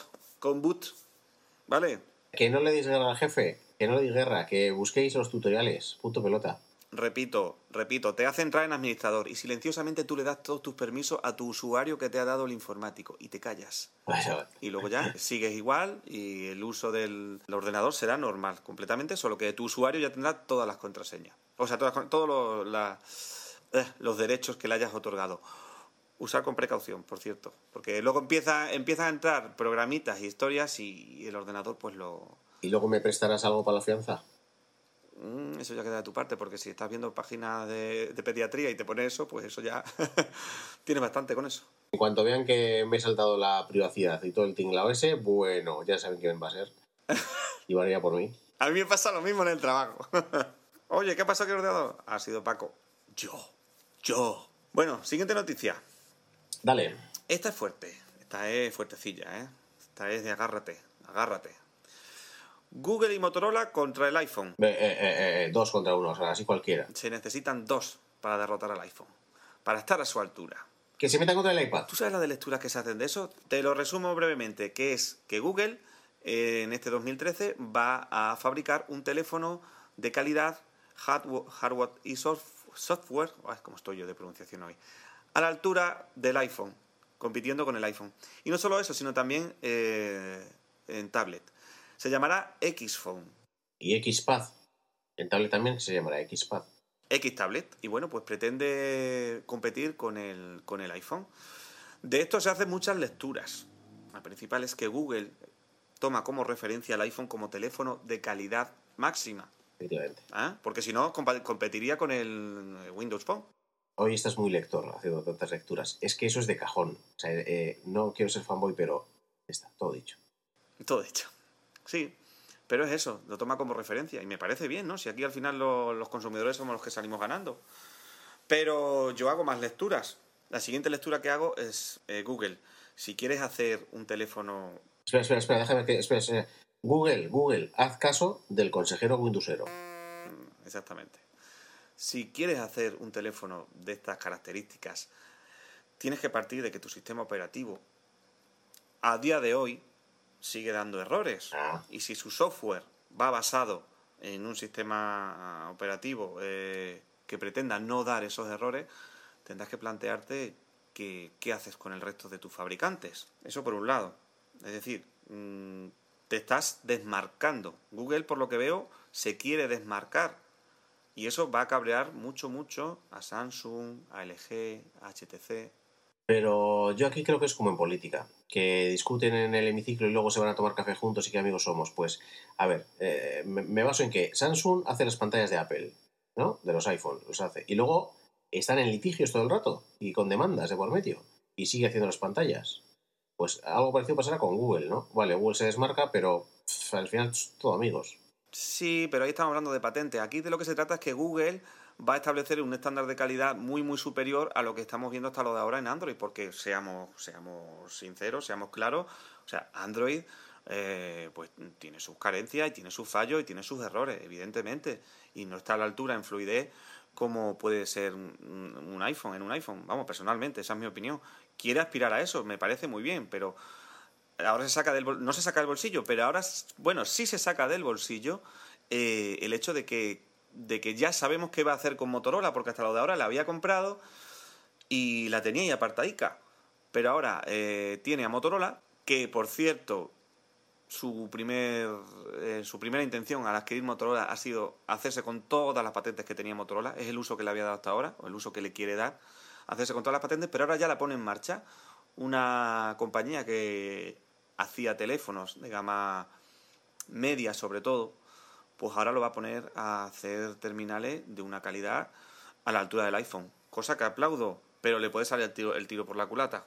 ¿vale? Que no le deis guerra al jefe, que busquéis los tutoriales, punto pelota. Repito, te hace entrar en administrador y silenciosamente tú le das todos tus permisos a tu usuario que te ha dado el informático y te callas. Y luego ya sigues igual y el uso del ordenador será normal completamente, solo que tu usuario ya tendrá todas las contraseñas. O sea, todos los derechos que le hayas otorgado. Usar con precaución, por cierto, porque luego empieza a entrar programitas e historias y el ordenador pues lo... ¿Y luego me prestarás algo para la fianza? Eso ya queda de tu parte, porque si estás viendo páginas de pediatría y te pone eso, pues eso ya tienes bastante con eso. En cuanto vean que me he saltado la privacidad y todo el tinglao ese, bueno, ya saben quién va a ser. Y van a ir a por mí. A mí me pasa lo mismo en el trabajo. Oye, ¿qué ha pasado con el ordenador? Ha sido Paco. Yo. Bueno, siguiente noticia. Dale. Esta es fuerte. Esta es fuertecilla, ¿eh? Esta es de agárrate. Google y Motorola contra el iPhone. 2 contra 1, o sea, así cualquiera. Se necesitan 2 para derrotar al iPhone. Para estar a su altura. Que se metan contra el iPad. ¿Tú sabes la de lecturas que se hacen de eso? Te lo resumo brevemente, que es que Google en este 2013 va a fabricar un teléfono de calidad hardware y software, como estoy yo de pronunciación hoy, a la altura del iPhone, compitiendo con el iPhone. Y no solo eso, sino también en tablet. Se llamará Xphone. Y XPad. En tablet también se llamará XPad. Xtablet. Y bueno, pues pretende competir con el iPhone. De esto se hacen muchas lecturas. La principal es que Google toma como referencia el iPhone como teléfono de calidad máxima. Efectivamente. Porque si no, competiría con el Windows Phone. Hoy estás muy lector haciendo tantas lecturas. Es que eso es de cajón. O sea, no quiero ser fanboy, pero está todo dicho. Todo dicho. Sí, pero es eso, lo toma como referencia. Y me parece bien, ¿no? Si aquí al final los consumidores somos los que salimos ganando. Pero yo hago más lecturas. La siguiente lectura que hago es Google. Si quieres hacer un teléfono... Espera, déjame que... Espera. Google, haz caso del consejero Windowsero. Exactamente. Si quieres hacer un teléfono de estas características, tienes que partir de que tu sistema operativo a día de hoy sigue dando errores. Y si su software va basado en un sistema operativo que pretenda no dar esos errores, tendrás que plantearte qué haces con el resto de tus fabricantes. Eso por un lado. Es decir, te estás desmarcando. Google, por lo que veo, se quiere desmarcar. Y eso va a cabrear mucho a Samsung, a LG, a HTC. Pero yo aquí creo que es como en política, que discuten en el hemiciclo y luego se van a tomar café juntos y qué amigos somos. Pues, a ver, me baso en que Samsung hace las pantallas de Apple, ¿no? De los iPhone, los hace. Y luego están en litigios todo el rato y con demandas de por medio. Y sigue haciendo las pantallas. Pues algo parecido pasará con Google, ¿no? Vale, Google se desmarca, pero al final todo amigos. Sí, pero ahí estamos hablando de patentes. Aquí de lo que se trata es que Google va a establecer un estándar de calidad muy superior a lo que estamos viendo hasta lo de ahora en Android, porque seamos sinceros, seamos claros, o sea, Android pues tiene sus carencias y tiene sus fallos y tiene sus errores, evidentemente, y no está a la altura en fluidez como puede ser un iPhone en un iPhone. Vamos, personalmente, esa es mi opinión. Quiere aspirar a eso, me parece muy bien, pero ahora no se saca del bolsillo, pero ahora, bueno, sí se saca del bolsillo el hecho de que ya sabemos qué va a hacer con Motorola, porque hasta lo de ahora la había comprado y la tenía ahí apartadica. Pero ahora tiene a Motorola, que por cierto, su primera intención al adquirir Motorola ha sido hacerse con todas las patentes que tenía Motorola. Es el uso que le había dado hasta ahora, o el uso que le quiere dar, hacerse con todas las patentes, pero ahora ya la pone en marcha. Una compañía que hacía teléfonos de gama media sobre todo, pues ahora lo va a poner a hacer terminales de una calidad a la altura del iPhone. Cosa que aplaudo, pero le puede salir el tiro por la culata.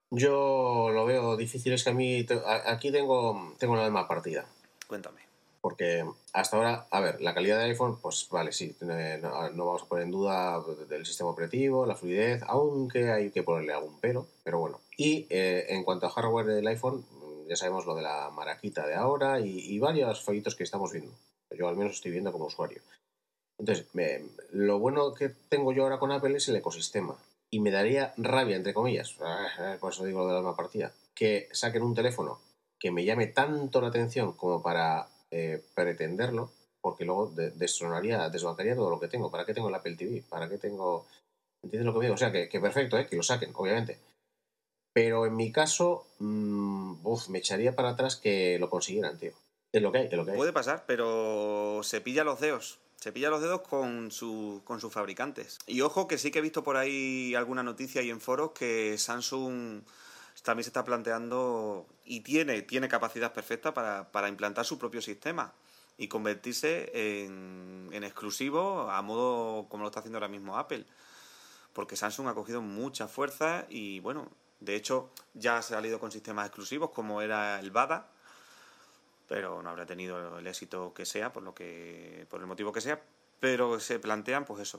Yo lo veo difícil, es que a mí aquí tengo el alma partida. Cuéntame. Porque hasta ahora, a ver, la calidad del iPhone, pues vale, sí, no vamos a poner en duda del sistema operativo, la fluidez, aunque hay que ponerle algún pero bueno. Y en cuanto a hardware del iPhone, ya sabemos lo de la maraquita de ahora y varios fallitos que estamos viendo. Yo al menos estoy viendo como usuario. Entonces, lo bueno que tengo yo ahora con Apple es el ecosistema. Y me daría rabia, entre comillas, por eso digo lo de la partida, que saquen un teléfono que me llame tanto la atención como para pretenderlo, porque luego desbancaría todo lo que tengo. ¿Para qué tengo el Apple TV? ¿Para qué tengo...? ¿Entiendes lo que digo? O sea, que perfecto, que lo saquen, obviamente. Pero en mi caso, me echaría para atrás que lo consiguieran, tío. Es lo que hay. Puede pasar, pero se pilla los dedos. Se pilla los dedos con sus fabricantes. Y ojo que sí que he visto por ahí alguna noticia y en foros que Samsung también se está planteando y tiene capacidad perfecta para implantar su propio sistema y convertirse en exclusivo a modo como lo está haciendo ahora mismo Apple. Porque Samsung ha cogido mucha fuerza y bueno, de hecho ya ha salido con sistemas exclusivos como era el VADA, pero no habrá tenido el éxito que sea por el motivo que sea, pero se plantean pues eso,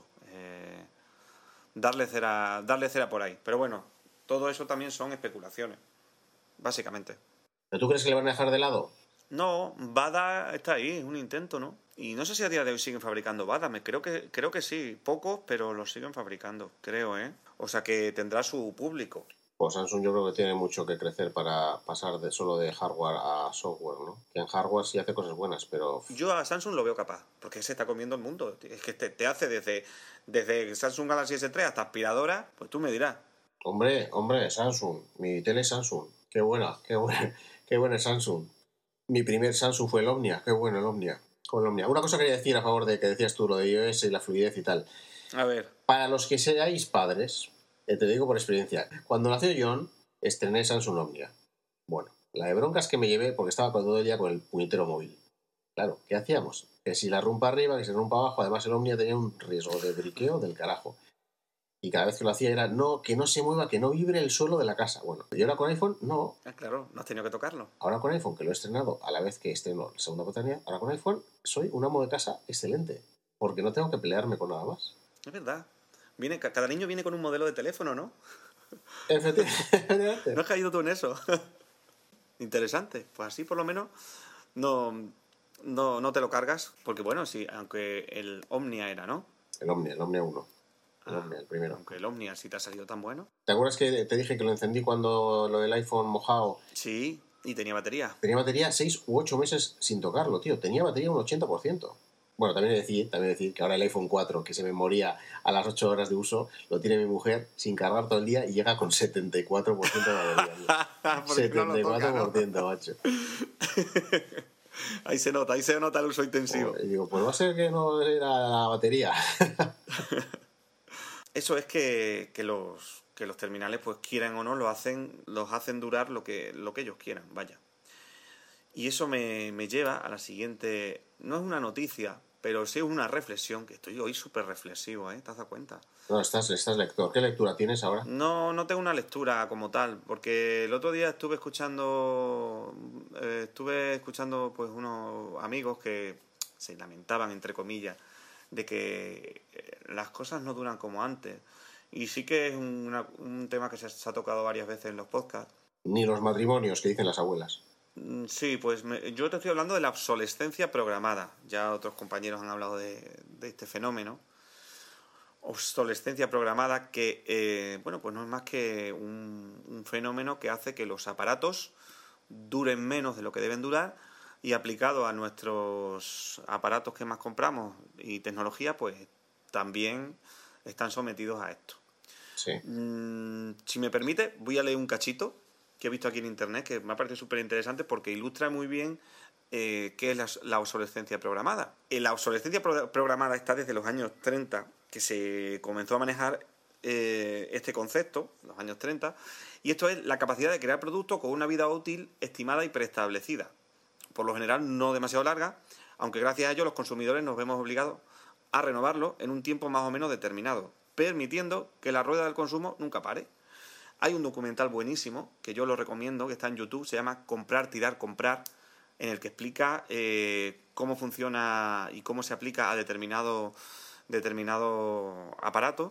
darle cera por ahí. Pero bueno, todo eso también son especulaciones, básicamente. ¿Pero tú crees que le van a dejar de lado? No, VADA está ahí, es un intento, ¿no? Y no sé si a día de hoy siguen fabricando VADA, creo que sí, pocos, pero los siguen fabricando, creo, ¿eh? O sea que tendrá su público. Pues Samsung yo creo que tiene mucho que crecer para pasar solo de hardware a software, ¿no? Que en hardware sí hace cosas buenas, pero... Yo a Samsung lo veo capaz, porque se está comiendo el mundo. Es que te hace desde Samsung Galaxy S3 hasta aspiradora, pues tú me dirás. Hombre, Samsung. Mi tele es Samsung. Qué buena es Samsung. Mi primer Samsung fue el Omnia. Qué bueno el Omnia. Una cosa quería decir a favor de que decías tú lo de iOS y la fluidez y tal. A ver. Para los que seáis padres, te digo por experiencia, cuando nació John, estrené Samsung Omnia. Bueno, la de broncas que me llevé porque estaba todo el día con el puñetero móvil. Claro, ¿qué hacíamos? Que si la rumpa arriba, que si la rumpa abajo, además el Omnia tenía un riesgo de briqueo del carajo. Y cada vez que lo hacía era, no, que no se mueva, que no vibre el suelo de la casa. Bueno, y ahora con iPhone, no. Claro, no has tenido que tocarlo. Ahora con iPhone, que lo he estrenado a la vez que estreno la segunda paternidad, ahora con iPhone soy un amo de casa excelente. Porque no tengo que pelearme con nada más. Es verdad. Cada niño viene con un modelo de teléfono, ¿no? Efectivamente. ¿No has caído tú en eso? Interesante. Pues así por lo menos no te lo cargas. Porque bueno, sí, aunque el Omnia era, ¿no? El Omnia 1. El primero. Aunque el Omnia sí te ha salido tan bueno. ¿Te acuerdas que te dije que lo encendí cuando lo del iPhone mojado? Sí, y tenía batería. Tenía batería 6 u 8 meses sin tocarlo, tío. Tenía batería un 80%. Bueno, también decir que ahora el iPhone 4, que se me moría a las 8 horas de uso, lo tiene mi mujer sin cargar todo el día y llega con 74% de batería. 74%, no macho. Ahí se nota el uso intensivo. Y digo, pues va a ser que no era la batería. Eso es que los terminales, pues quieran o no, los hacen durar lo que ellos quieran, vaya. Y eso me lleva a la siguiente, no es una noticia, pero sí es una reflexión, que estoy hoy súper reflexivo, ¿eh? ¿Te has dado cuenta? No, estás lector. ¿Qué lectura tienes ahora? No tengo una lectura como tal, porque el otro día estuve escuchando pues unos amigos que se lamentaban, entre comillas, de que las cosas no duran como antes. Y sí que es un tema que se ha tocado varias veces en los podcasts. Ni los matrimonios que dicen las abuelas. Sí, pues yo te estoy hablando de la obsolescencia programada. Ya otros compañeros han hablado de este fenómeno. Obsolescencia programada que, pues no es más que un fenómeno que hace que los aparatos duren menos de lo que deben durar, y aplicado a nuestros aparatos que más compramos y tecnología, pues también están sometidos a esto. Sí. Si me permite, voy a leer un cachito que he visto aquí en internet, que me ha parecido súper interesante porque ilustra muy bien qué es la obsolescencia programada. La obsolescencia programada está desde los años 30, que se comenzó a manejar este concepto, los años 30, y esto es la capacidad de crear productos con una vida útil estimada y preestablecida. Por lo general no demasiado larga, aunque gracias a ello los consumidores nos vemos obligados a renovarlo en un tiempo más o menos determinado, permitiendo que la rueda del consumo nunca pare. Hay un documental buenísimo, que yo lo recomiendo, que está en YouTube, se llama Comprar, Tirar, Comprar, en el que explica cómo funciona y cómo se aplica a determinado aparato.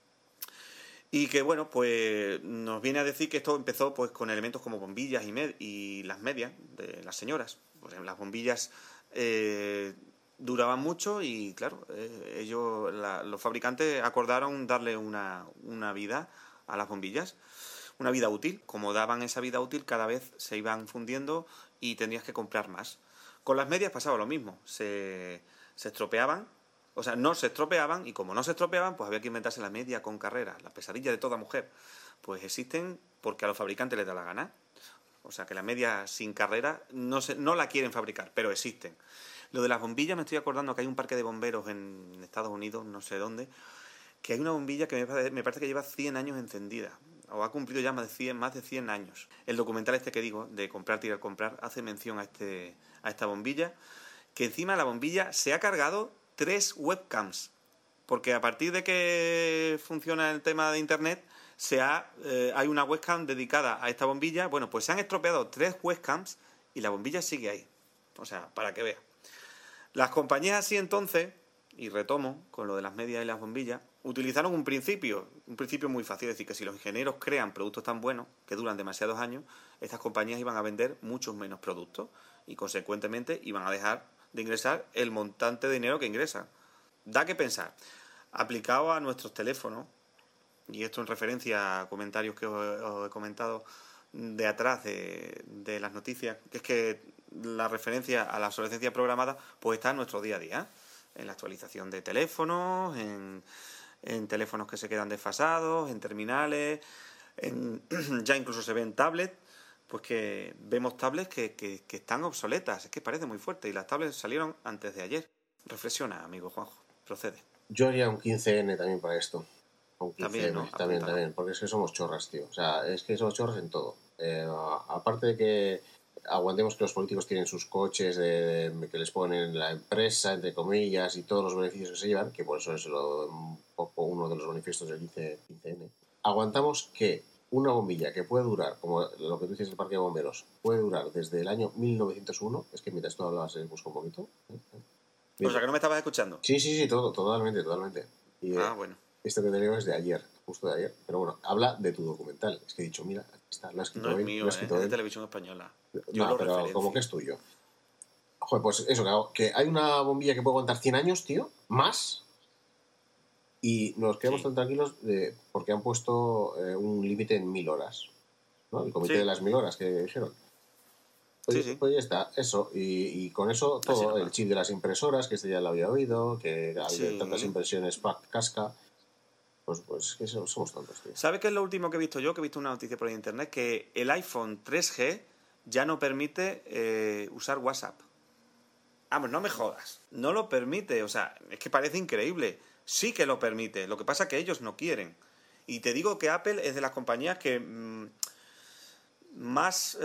Y que, bueno, pues nos viene a decir que esto empezó pues con elementos como bombillas y las medias de las señoras. Pues las bombillas duraban mucho y, claro, los fabricantes acordaron darle una vida a las bombillas, una vida útil. Como daban esa vida útil, cada vez se iban fundiendo y tenías que comprar más. Con las medias pasaba lo mismo, se estropeaban. O sea, no se estropeaban, y como no se estropeaban, pues había que inventarse la media con carrera, la pesadilla de toda mujer. Pues existen porque a los fabricantes les da la gana. O sea, que la media sin carrera no la quieren fabricar, pero existen. Lo de las bombillas, me estoy acordando que hay un parque de bomberos en Estados Unidos, no sé dónde, que hay una bombilla que me parece que lleva 100 años encendida, o ha cumplido ya más de 100 años. El documental este que digo, de Comprar, Tirar, Comprar, hace mención a esta bombilla, que encima la bombilla se ha cargado 3 webcams, porque a partir de que funciona el tema de internet hay una webcam dedicada a esta bombilla. Bueno, pues se han estropeado 3 webcams y la bombilla sigue ahí. O sea, para que veas. Las compañías así entonces, y retomo con lo de las medias y las bombillas, utilizaron un principio muy fácil, es decir, que si los ingenieros crean productos tan buenos que duran demasiados años, estas compañías iban a vender muchos menos productos y consecuentemente iban a dejar de ingresar el montante de dinero que ingresan. Da que pensar. Aplicado a nuestros teléfonos, y esto en referencia a comentarios que os he comentado de atrás de las noticias, que es que la referencia a la obsolescencia programada pues está en nuestro día a día, en la actualización de teléfonos, en teléfonos que se quedan desfasados, en terminales, ya incluso se ven tablets, pues que vemos tablets que están obsoletas, es que parece muy fuerte, y las tablets salieron antes de ayer. Reflexiona, amigo Juanjo, procede. Yo haría un 15N también para esto. Un 15N, También, ¿no? También, porque es que somos chorras, tío. O sea, es que somos chorras en todo. Aparte de que aguantemos que los políticos tienen sus coches que les ponen la empresa, entre comillas, y todos los beneficios que se llevan, que por eso es un poco uno de los manifiestos del 15N. Aguantamos que una bombilla que puede durar, como lo que tú dices del parque de bomberos, puede durar desde el año 1901. Es que mientras tú hablabas, busco un poquito. O sea, que no me estabas escuchando. Sí, totalmente. Y, bueno. Esto que te leo es de ayer, justo de ayer. Pero bueno, habla de tu documental. Es que he dicho, mira, aquí está, lo has escrito No hoy. es mío, es de Televisión Española. Yo no, pero como que es tuyo. Joder, pues eso, que hay una bombilla que puede aguantar 100 años, tío, más. Y nos quedamos tan tranquilos porque han puesto un límite en 1000 horas. ¿No? El comité de las 1000 horas que dijeron. Pues ya está, eso. Y con eso todo, el chip de las impresoras, que este ya lo había oído, que hay tantas impresiones casca. Pues que somos tontos, tío. ¿Sabes qué es lo último que he visto yo? Que he visto una noticia por internet, que el iPhone 3G ya no permite usar WhatsApp. Vamos, no me jodas. No lo permite, o sea, es que parece increíble. Sí que lo permite, lo que pasa es que ellos no quieren. Y te digo que Apple es de las compañías que más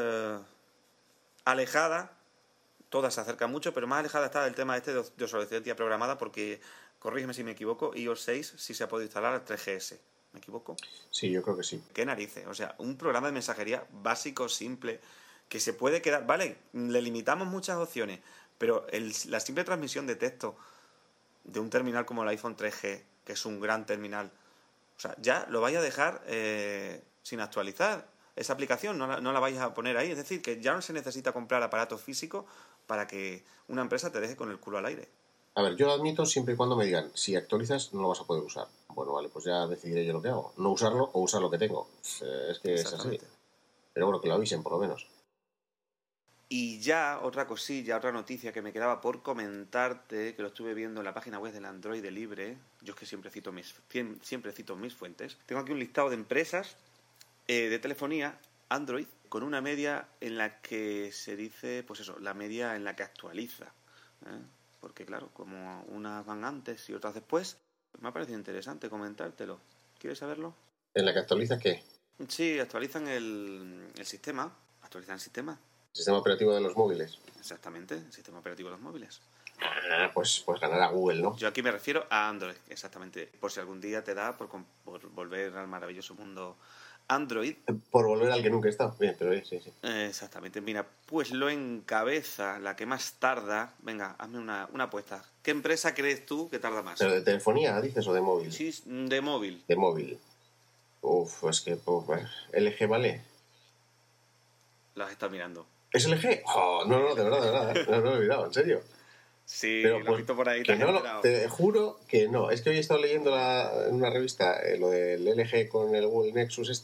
alejada, todas se acercan mucho, pero más alejada está del tema este de obsolescencia programada, porque, corrígeme si me equivoco, iOS 6 sí se ha podido instalar al 3GS. ¿Me equivoco? Sí, yo creo que sí. ¿Qué narices? O sea, un programa de mensajería básico, simple, que se puede quedar... Vale, le limitamos muchas opciones, pero la simple transmisión de texto de un terminal como el iPhone 3G, que es un gran terminal, o sea, ya lo vais a dejar sin actualizar. Esa aplicación no la vais a poner ahí. Es decir, que ya no se necesita comprar aparatos físicos para que una empresa te deje con el culo al aire. A ver, yo lo admito siempre y cuando me digan, si actualizas no lo vas a poder usar. Bueno, vale, pues ya decidiré yo lo que hago. No usarlo o usar lo que tengo. Es que es así. Pero bueno, que lo avisen por lo menos. Y ya otra cosilla, otra noticia que me quedaba por comentarte, que lo estuve viendo en la página web del Android de Libre. Yo es que siempre cito mis fuentes. Tengo aquí un listado de empresas de telefonía Android con una media en la que se dice, pues eso, la media en la que actualiza. Porque claro, como unas van antes y otras después, pues me ha parecido interesante comentártelo. ¿Quieres saberlo? ¿En la que actualiza qué? Sí, actualizan el sistema. Actualizan el sistema. ¿Sistema operativo de los móviles? Exactamente, el sistema operativo de los móviles. Pues ganará Google, ¿no? Yo aquí me refiero a Android, exactamente. Por si algún día te da por volver al maravilloso mundo Android. Por volver al que nunca está. Bien, pero sí. Exactamente. Mira, pues lo encabeza la que más tarda. Venga, hazme una apuesta. ¿Qué empresa crees tú que tarda más? ¿Pero de telefonía dices o de móvil? Sí, de móvil. De móvil. Es que LG vale. Lo has estado mirando. ¿Es LG? Oh, no, de verdad. No lo he olvidado, en serio. Sí, pero, lo he visto por ahí. Te juro que no. Es que hoy he estado leyendo en una revista lo del LG con el Google Nexus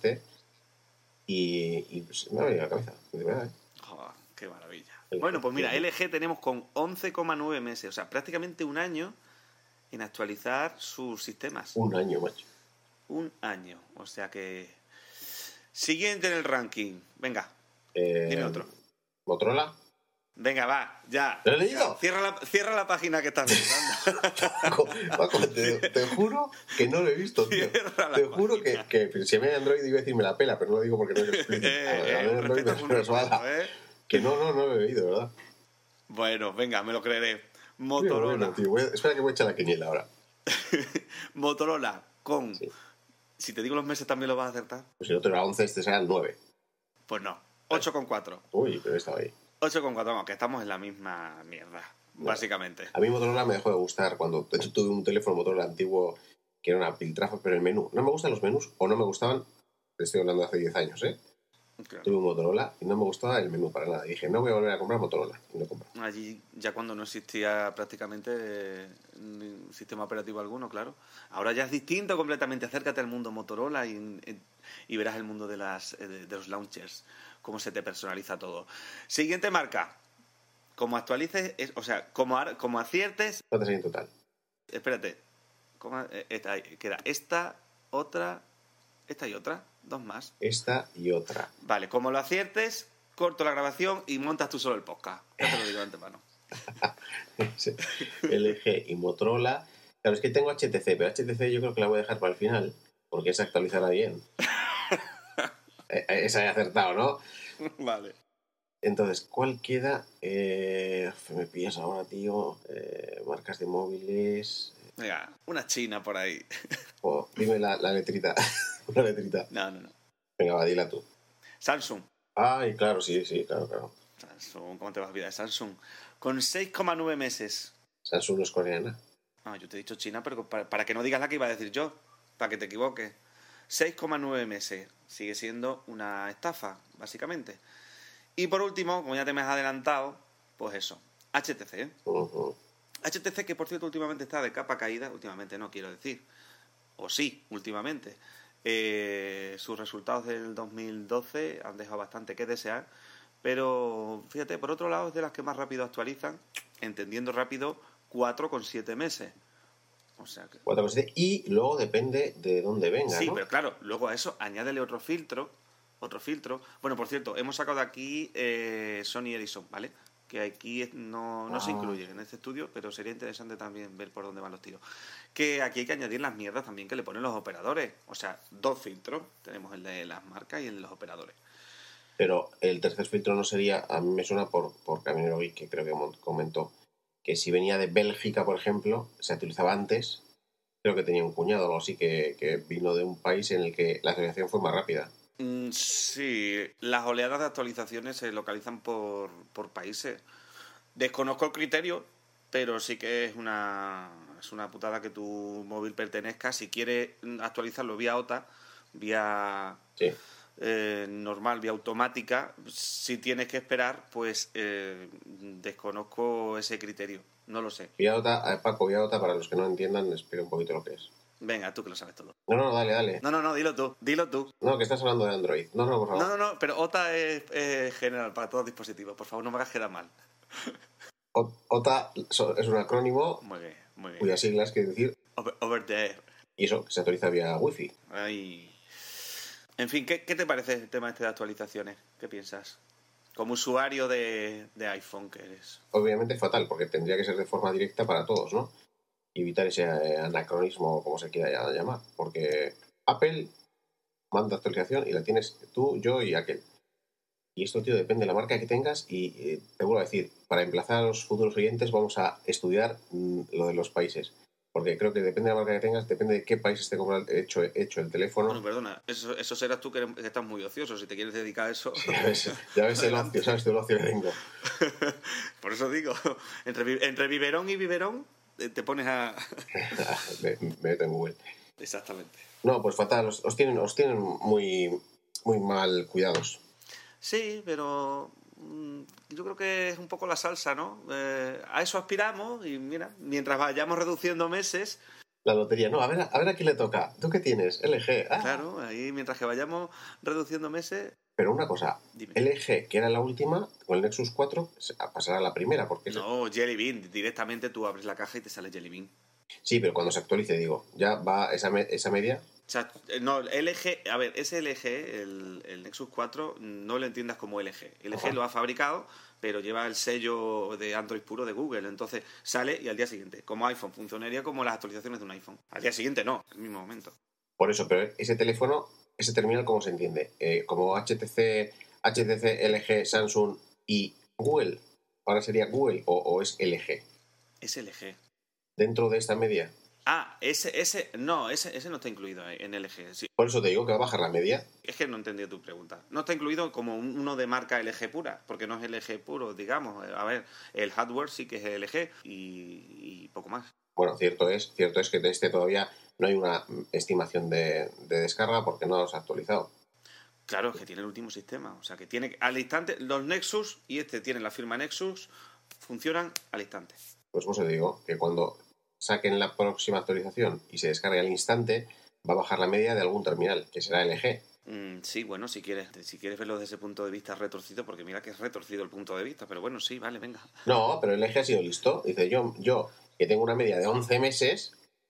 y pues, me ha venido a la cabeza. De verdad, qué maravilla. Bueno, pues mira, LG tenemos con 11,9 meses, o sea, prácticamente un año en actualizar sus sistemas. Un año, macho. Un año, o sea que... Siguiente en el ranking. Venga, dime otro. ¿Motorola? Venga, va, ya. ¿Lo he leído? Cierra la página que estás leyendo. Paco, te juro que no lo he visto, tío. Te juro que si me Android iba a decir me la pela, pero no lo digo porque no es explícito. Que no lo he leído, ¿verdad? Bueno, venga, me lo creeré. Motorola. Bueno, tío, espera que voy a echar la quiniela ahora. Motorola con... Sí. Si te digo los meses también lo vas a acertar. Pues si el otro era 11, este será el 9. Pues no, 8,4. Uy, pero estaba ahí. 8,4, vamos, que estamos en la misma mierda, básicamente. A mí Motorola me dejó de gustar cuando de hecho tuve un teléfono Motorola antiguo que era una piltrafa, pero el menú. No me gustan los menús, o no me gustaban, te estoy hablando de hace 10 años, Claro. Tuve un Motorola y no me gustaba el menú para nada. Dije, no voy a volver a comprar Motorola. Y no compré. Allí, ya cuando no existía prácticamente sistema operativo alguno, claro. Ahora ya es distinto completamente. Acércate al mundo Motorola y verás el mundo de los launchers, cómo se te personaliza todo. Siguiente marca. Como actualices, como aciertes... ¿Cuántas hay en total? Espérate. Queda esta, otra, esta y otra. 2 más. Esta y otra. Vale, como lo aciertes, corto la grabación y montas tú solo el podcast. Ya te lo digo de antemano. Sí. LG y Motorola. Claro, es que tengo HTC, pero HTC yo creo que la voy a dejar para el final, porque esa actualizará bien. Esa he acertado, ¿no? Vale. Entonces, ¿cuál queda? Me pillas ahora, tío. Marcas de móviles. Venga, una china por ahí. Dime la letrita. Una letrita. No. Venga, va, dila tú. Samsung. Ay, claro, sí, claro. Samsung, ¿cómo te vas a olvidar de Samsung? Con 6,9 meses. Samsung no es coreana. Ah, yo te he dicho China, pero para que no digas la que iba a decir yo, para que te equivoques. 6,9 meses. Sigue siendo una estafa, básicamente. Y por último, como ya te me has adelantado, pues eso, HTC. Uh-huh. HTC, que por cierto últimamente está de capa caída, últimamente no quiero decir, o sí, últimamente. Sus resultados del 2012 han dejado bastante que desear, pero fíjate, por otro lado es de las que más rápido actualizan, entendiendo rápido 4,7 meses. O sea que... 4,7 y luego depende de dónde venga, sí, ¿no? pero claro, luego a eso añádele otro filtro. Bueno, por cierto, hemos sacado de aquí Sony Ericsson, ¿vale? Que aquí no se incluye en este estudio, pero sería interesante también ver por dónde van los tiros. Que aquí hay que añadir las mierdas también que le ponen los operadores. O sea, 2 filtros. Tenemos el de las marcas y el de los operadores. Pero el tercer filtro no sería, a mí me suena por Caminero Geek, que creo que comentó, que si venía de Bélgica, por ejemplo, se actualizaba antes. Creo que tenía un cuñado o algo así que vino de un país en el que la actualización fue más rápida. Sí, las oleadas de actualizaciones se localizan por países. Desconozco el criterio, pero sí que es una putada que tu móvil pertenezca. Si quieres actualizarlo vía OTA, vía Sí. Normal, vía automática, si tienes que esperar, pues desconozco ese criterio. No lo sé. Vía OTA, Paco, vía OTA, para los que no entiendan, explica un poquito lo que es. Venga, tú que lo sabes todo. No, dale. No, dilo tú. No, que estás hablando de Android. No, por favor. No, pero OTA es general para todos los dispositivos. Por favor, no me hagas quedar mal. OTA es un acrónimo Muy bien. cuyas siglas quiere decir... Over there. Y eso, que se actualiza vía Wi-Fi. Ay. En fin, ¿qué te parece el tema este de actualizaciones? ¿Qué piensas? Como usuario de iPhone que eres. Obviamente fatal, porque tendría que ser de forma directa para todos, ¿no? Y evitar ese anacronismo, como se quiera llamar. Porque Apple manda actualización y la tienes tú, yo y aquel. Y esto, tío, depende de la marca que tengas. Y te vuelvo a decir, para emplazar a los futuros oyentes, vamos a estudiar lo de los países. Porque creo que depende de la marca que tengas, depende de qué país esté hecho el teléfono. Bueno, perdona, eso serás tú que estás muy ocioso. Si te quieres dedicar a eso... Sí, ya ves el ocio, ¿sabes? El ocio que tengo. Por eso digo, entre biberón y biberón te pones a... me meto en Google. Exactamente. No, pues fatal, os tienen muy, muy mal cuidados. Sí, pero yo creo que es un poco la salsa, ¿no? A eso aspiramos y mira, mientras vayamos reduciendo meses... La lotería, no, a ver a quién le toca. ¿Tú qué tienes? LG. Ah. Claro, ahí mientras que vayamos reduciendo meses... Pero una cosa, Dime. LG, que era la última, con el Nexus 4, pasará a la primera, porque... No, Jelly Bean, directamente tú abres la caja y te sale Jelly Bean. Sí, pero cuando se actualice, digo, ya va esa media... O sea, no, LG, a ver, ese LG, el Nexus 4, no lo entiendas como LG. LG Ajá. lo ha fabricado, pero lleva el sello de Android puro de Google. Entonces sale y al día siguiente, como iPhone, funcionaría como las actualizaciones de un iPhone. Al día siguiente no, en el mismo momento. Por eso, pero ese teléfono, ese terminal, ¿cómo se entiende? Como HTC, LG, Samsung y Google. ¿Ahora sería Google o es LG? Es LG. Dentro de esta media. Ah, ese no está incluido en LG. Sí. Por eso te digo que va a bajar la media. Es que no entendí tu pregunta. No está incluido como uno de marca LG pura, porque no es LG puro, digamos. A ver, el hardware sí que es LG y poco más. Bueno, cierto es que de este todavía no hay una estimación de descarga porque no los ha actualizado. Claro, es que tiene el último sistema. O sea, que tiene al instante... Los Nexus, y este tiene la firma Nexus, funcionan al instante. Pues os digo que cuando saquen la próxima actualización y se descargue al instante, va a bajar la media de algún terminal, que será LG. Sí, bueno, si quieres verlo desde ese punto de vista retorcido, porque mira que es retorcido el punto de vista, pero bueno, sí, vale, venga. No, pero LG ha sido listo. Dice, yo que tengo una media de 11 meses,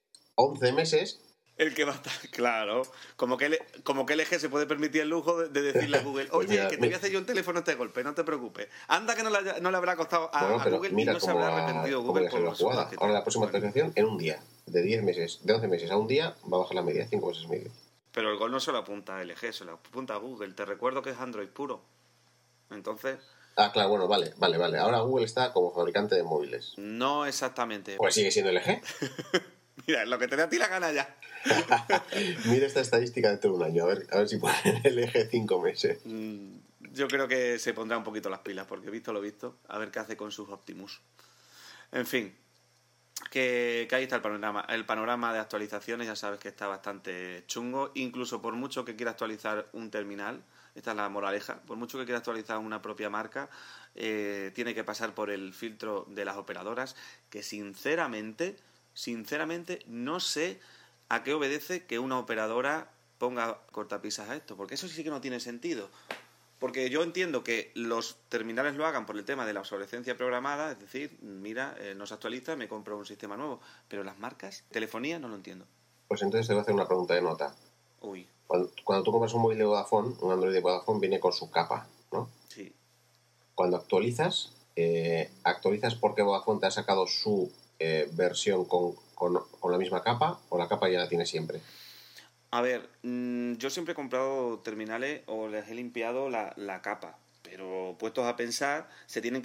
El que va a estar, claro, como que LG se puede permitir el lujo de decirle a Google, Pues oye, mira, que te voy a hacer yo un teléfono este golpe, no te preocupes. Anda que no le habrá costado a Google y no se habrá arrepentido Google por los jugada. Ahora la próxima actualización en un día, de 11 meses a un día, va a bajar la media, 5 meses y medio. Pero el gol no se lo apunta a LG, se lo apunta a Google. Te recuerdo que es Android puro. Entonces... Ah, claro, bueno, vale. Ahora Google está como fabricante de móviles. No exactamente. Pues sigue siendo LG. Mira, lo que te dé a ti la gana ya. Mira esta estadística dentro de un año, a ver si puede LG 5 meses. Yo creo que se pondrá un poquito las pilas, porque visto lo visto, a ver qué hace con sus Optimus. En fin, que ahí está el panorama. El panorama de actualizaciones ya sabes que está bastante chungo. Incluso por mucho que quiera actualizar un terminal, esta es la moraleja, por mucho que quiera actualizar una propia marca, tiene que pasar por el filtro de las operadoras, que sinceramente no sé a qué obedece que una operadora ponga cortapisas a esto, porque eso sí que no tiene sentido. Porque yo entiendo que los terminales lo hagan por el tema de la obsolescencia programada, es decir, mira, no se actualiza, me compro un sistema nuevo, pero las marcas, telefonía, no lo entiendo. Pues entonces te voy a hacer una pregunta de nota. Uy. Cuando tú compras un móvil de Vodafone, un Android de Vodafone viene con su capa, ¿no? Sí. Cuando actualizas porque Vodafone te ha sacado su versión con la misma capa, o la capa ya la tiene siempre. A ver, yo siempre he comprado terminales o les he limpiado la capa, pero puestos a pensar, tienen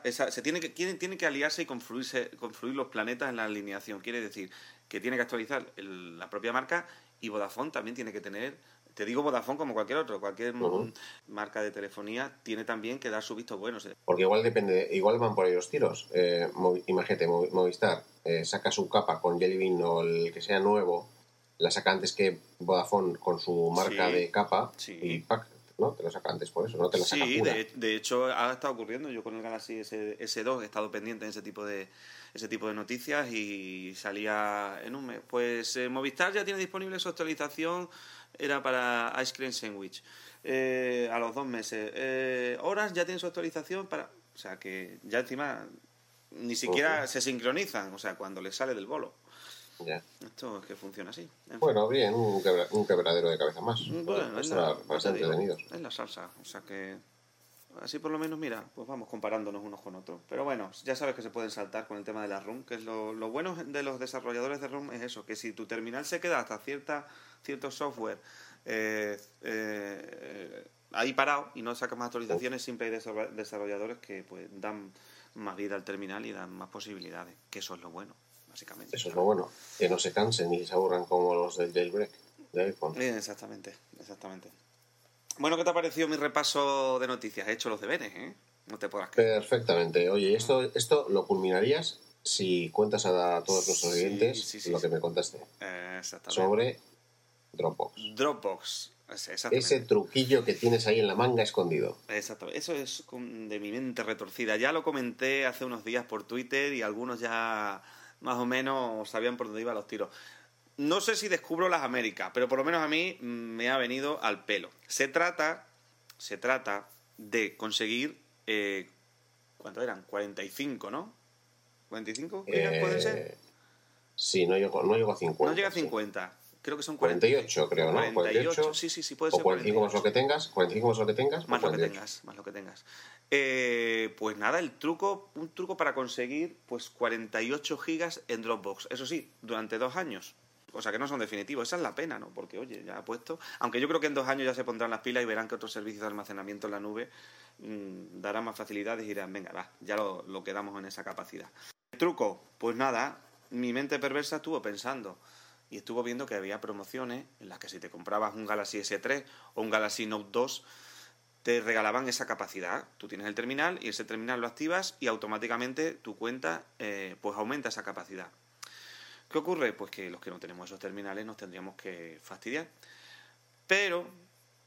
que aliarse y confluir los planetas en la alineación. Quiere decir que tiene que actualizar la propia marca, y Vodafone también tiene que tener, te digo Vodafone como cualquier otro, cualquier marca de telefonía tiene también que dar su visto bueno. Porque igual van por ahí los tiros. Imagínate, Movistar saca su capa con Jelly Bean o el que sea nuevo, la saca antes que Vodafone con su marca de capa, y pack, ¿no? Te lo saca antes por eso, no te lo saca pura. De hecho ha estado ocurriendo. Yo con el Galaxy S2 he estado pendiente de ese tipo de noticias, y salía en un mes. Pues Movistar ya tiene disponible su actualización, era para Ice Cream Sandwich, a los 2 meses. Horas ya tiene su actualización para... O sea que ya encima ni siquiera se sincronizan, o sea, cuando les sale del bolo. Ya. Esto es que funciona así. Bueno, bien, un quebradero de cabeza más. Bueno, bastante entretenidos. Es la salsa, o sea que así por lo menos, mira, pues vamos comparándonos unos con otros. Pero bueno, ya sabes que se pueden saltar con el tema de la ROM, que es lo bueno de los desarrolladores de ROM, es eso, que si tu terminal se queda hasta cierto software ahí parado y no saca más actualizaciones, siempre hay desarrolladores que pues dan más vida al terminal y dan más posibilidades, que eso es lo bueno. Eso es lo bueno, que no se cansen ni se aburran como los del jailbreak de iPhone. Exactamente. Bueno, ¿qué te ha parecido mi repaso de noticias? He hecho los deberes, ¿eh? No te podrás creer. Perfectamente. Oye, esto lo culminarías si cuentas a todos nuestros oyentes lo que me contaste sobre Dropbox. Ese truquillo que tienes ahí en la manga escondido. Exactamente. Eso es de mi mente retorcida. Ya lo comenté hace unos días por Twitter y algunos ya más o menos sabían por dónde iban los tiros. No sé si descubro las Américas, pero por lo menos a mí me ha venido al pelo. Se trata de conseguir... ¿cuánto eran? 45, ¿no? ¿45 gigas pueden ser? Sí, no llego a 50. No llega a 50. Sí. Creo que son 48, creo, ¿no? 48, sí, puede ser. O 45 más lo que tengas. 45 más lo que tengas. Más lo que tengas. Pues nada, un truco para conseguir pues 48 gigas en Dropbox. Eso sí, durante 2 años. O sea que no son definitivos. Esa es la pena, ¿no? Porque, oye, ya ha puesto... Aunque yo creo que en 2 años ya se pondrán las pilas y verán que otros servicios de almacenamiento en la nube darán más facilidades y dirán, venga, va, ya lo quedamos en esa capacidad. ¿El truco? Pues nada, mi mente perversa estuvo pensando y estuvo viendo que había promociones en las que si te comprabas un Galaxy S3 o un Galaxy Note 2 te regalaban esa capacidad. Tú tienes el terminal y ese terminal lo activas y automáticamente tu cuenta pues aumenta esa capacidad. ¿Qué ocurre? Pues que los que no tenemos esos terminales nos tendríamos que fastidiar. Pero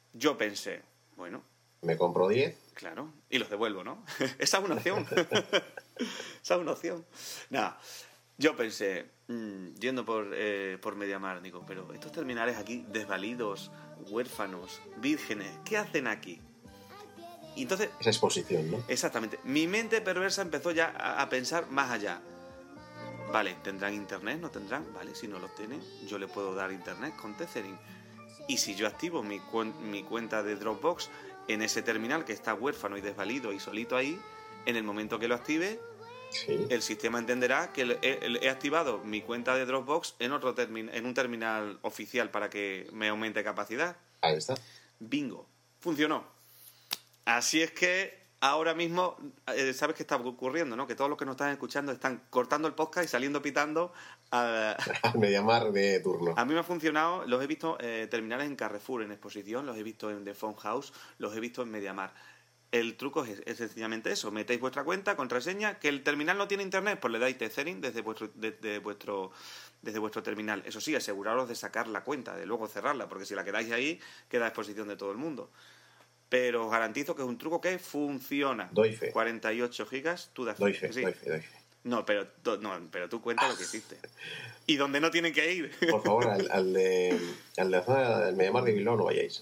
Yo pensé, bueno, Me compro 10. claro, y los devuelvo, ¿no? Esa es una opción. Esa es una opción. Nada, yo pensé, yendo por Mediamar, digo, pero estos terminales aquí, desvalidos, huérfanos, vírgenes, ¿qué hacen aquí? Y entonces, Esa exposición, ¿no? exactamente, mi mente perversa empezó ya a pensar más allá. Vale, ¿tendrán internet? ¿No tendrán? Vale, si no los tienen, yo le puedo dar internet con Tethering. Y si yo activo mi cuenta de Dropbox en ese terminal que está huérfano y desvalido y solito ahí, en el momento que lo active, Sí. el sistema entenderá que he activado mi cuenta de Dropbox en un terminal oficial para que me aumente capacidad. Ahí está. Bingo, funcionó. Así es que ahora mismo, ¿sabes qué está ocurriendo, no? Que todos los que nos están escuchando están cortando el podcast y saliendo pitando. Al Mediamar de turno. A mí me ha funcionado, los he visto terminales en Carrefour, en exposición, los he visto en The Phone House, los he visto en Mediamar. El truco es sencillamente eso, metéis vuestra cuenta, contraseña, que el terminal no tiene internet, pues le dais Tethering desde vuestro terminal. Eso sí, aseguraros de sacar la cuenta, de luego cerrarla, porque si la quedáis ahí, queda a disposición de todo el mundo. Pero os garantizo que es un truco que funciona. Doy fe. 48 gigas, tú das fe. Doy fe, ¿Sí? doy fe. No, pero tú cuenta lo que hiciste. ¿Y dónde no tienen que ir? Por favor, al de la zona del Mediamar de Bilbao no vayáis.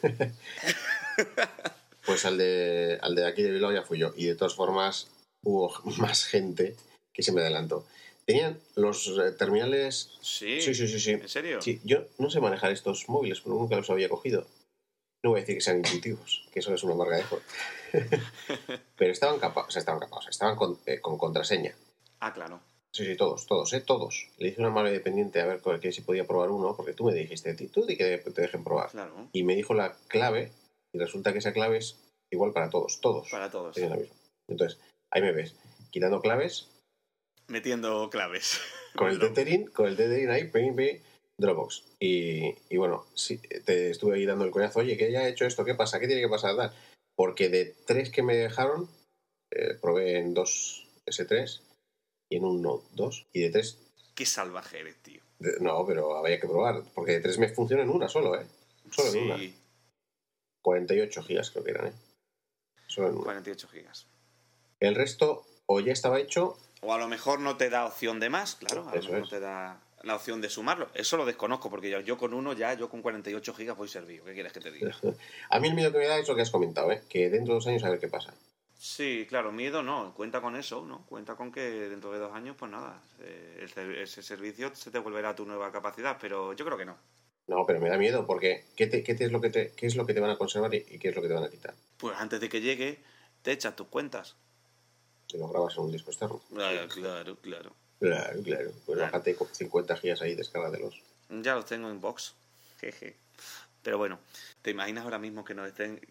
Pues al de aquí de Bilbao ya fui yo. Y de todas formas hubo más gente que se me adelantó. Tenían los terminales... Sí. Sí. ¿En serio? Sí, yo no sé manejar estos móviles, pero nunca los había cogido. No voy a decir que sean intuitivos, que eso es una marca de juego. Pero estaban capados, estaban con contraseña. Ah, claro. Sí, todos. Le hice una mala dependiente a ver que si podía probar uno, porque tú me dijiste, tú di que te dejen probar. Claro. Y me dijo la clave, y resulta que esa clave es igual para todos. Para todos. Tienen la misma. Entonces, ahí me ves, quitando claves, Metiendo claves. con el Tethering ahí, Dropbox. Y bueno, sí, te estuve ahí dando el coñazo, oye, que ya he hecho esto, ¿qué pasa? ¿Qué tiene que pasar? Tal. Porque de 3 que me dejaron, probé en 2 S3 y en un Note 2, y de 3... Qué salvaje eres, tío. No, pero había que probar, porque de 3 me funciona en una solo, Solo en una. 48 gigas creo que eran, Solo en una. 48 gigas. El resto o ya estaba hecho... O a lo mejor no te da opción de más, claro. A lo Eso mejor es. no te da la opción de sumarlo. Eso lo desconozco, porque yo con uno yo con 48 gigas voy servido. ¿Qué quieres que te diga? A mí el miedo que me da es lo que has comentado, que dentro de 2 años a ver qué pasa. Sí, claro, miedo no. Cuenta con eso, ¿no? Cuenta con que dentro de 2 años, pues nada, ese servicio se te volverá a tu nueva capacidad, pero yo creo que no. No, pero me da miedo porque ¿qué es lo que te van a conservar y qué es lo que te van a quitar? Pues antes de que llegue, te echas tus cuentas. Si lo grabas en un disco externo. Claro. Claro. Pues Claro. bájate 50 gigas ahí, descárgatelos. Ya los tengo en box. Jeje. Pero bueno, ¿te imaginas ahora mismo que nos estén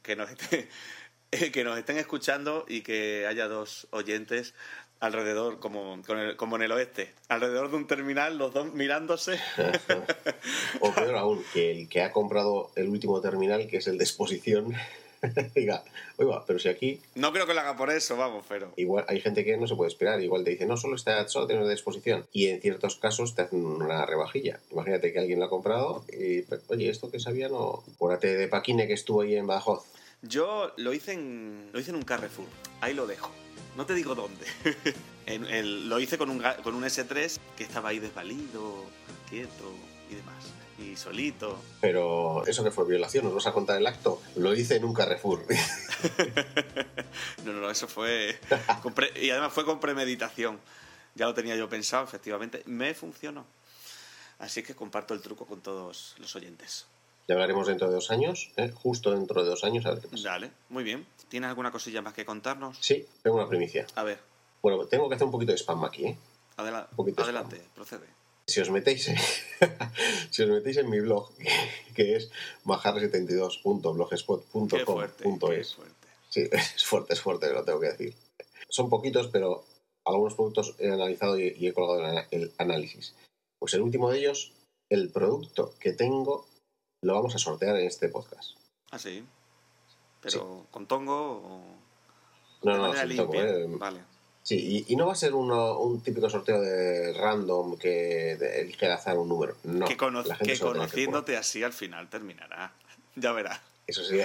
escuchando y que haya 2 oyentes alrededor, como en el oeste, alrededor de un terminal, los 2 mirándose? O peor aún, que el que ha comprado el último terminal, que es el de exposición, diga, oiga, pero si aquí... No creo que lo haga por eso, vamos, pero... Igual hay gente que no se puede esperar, igual te dice, no, solo tienes de exposición. Y en ciertos casos te hacen una rebajilla. Imagínate que alguien lo ha comprado y, oye, esto que sabía no... Acuérdate de Paquine que estuvo ahí en Badajoz. Yo lo hice en un Carrefour, ahí lo dejo. No te digo dónde. Lo hice con un S3 que estaba ahí desvalido, quieto y demás. Y solito. Pero eso que fue violación, ¿os vas a contar el acto? Lo hice en un Carrefour. No, eso fue... y además fue con premeditación. Ya lo tenía yo pensado, efectivamente. Me funcionó. Así que comparto el truco con todos los oyentes. Ya hablaremos dentro de 2 años, justo dentro de 2 años, a ver qué pasa. Dale, muy bien. ¿Tienes alguna cosilla más que contarnos? Sí, tengo una primicia. A ver, Bueno, tengo que hacer un poquito de spam aquí, poquito de adelante, procede. Si os metéis en mi blog, que es majarre72.blogspot.com.es. Qué fuerte. Sí, es fuerte, lo tengo que decir. Son poquitos, pero algunos productos he analizado y he colgado el análisis. Pues el último de ellos, el producto que tengo, lo vamos a sortear en este podcast. Ah, sí. Pero con tongo o... No, manera sin toco, limpia. Vale. Sí, y no va a ser un típico sorteo de random que elige al azar un número. No. Que la gente se lo tendrá que conociéndote así al final terminará. Ya verás. Eso sería.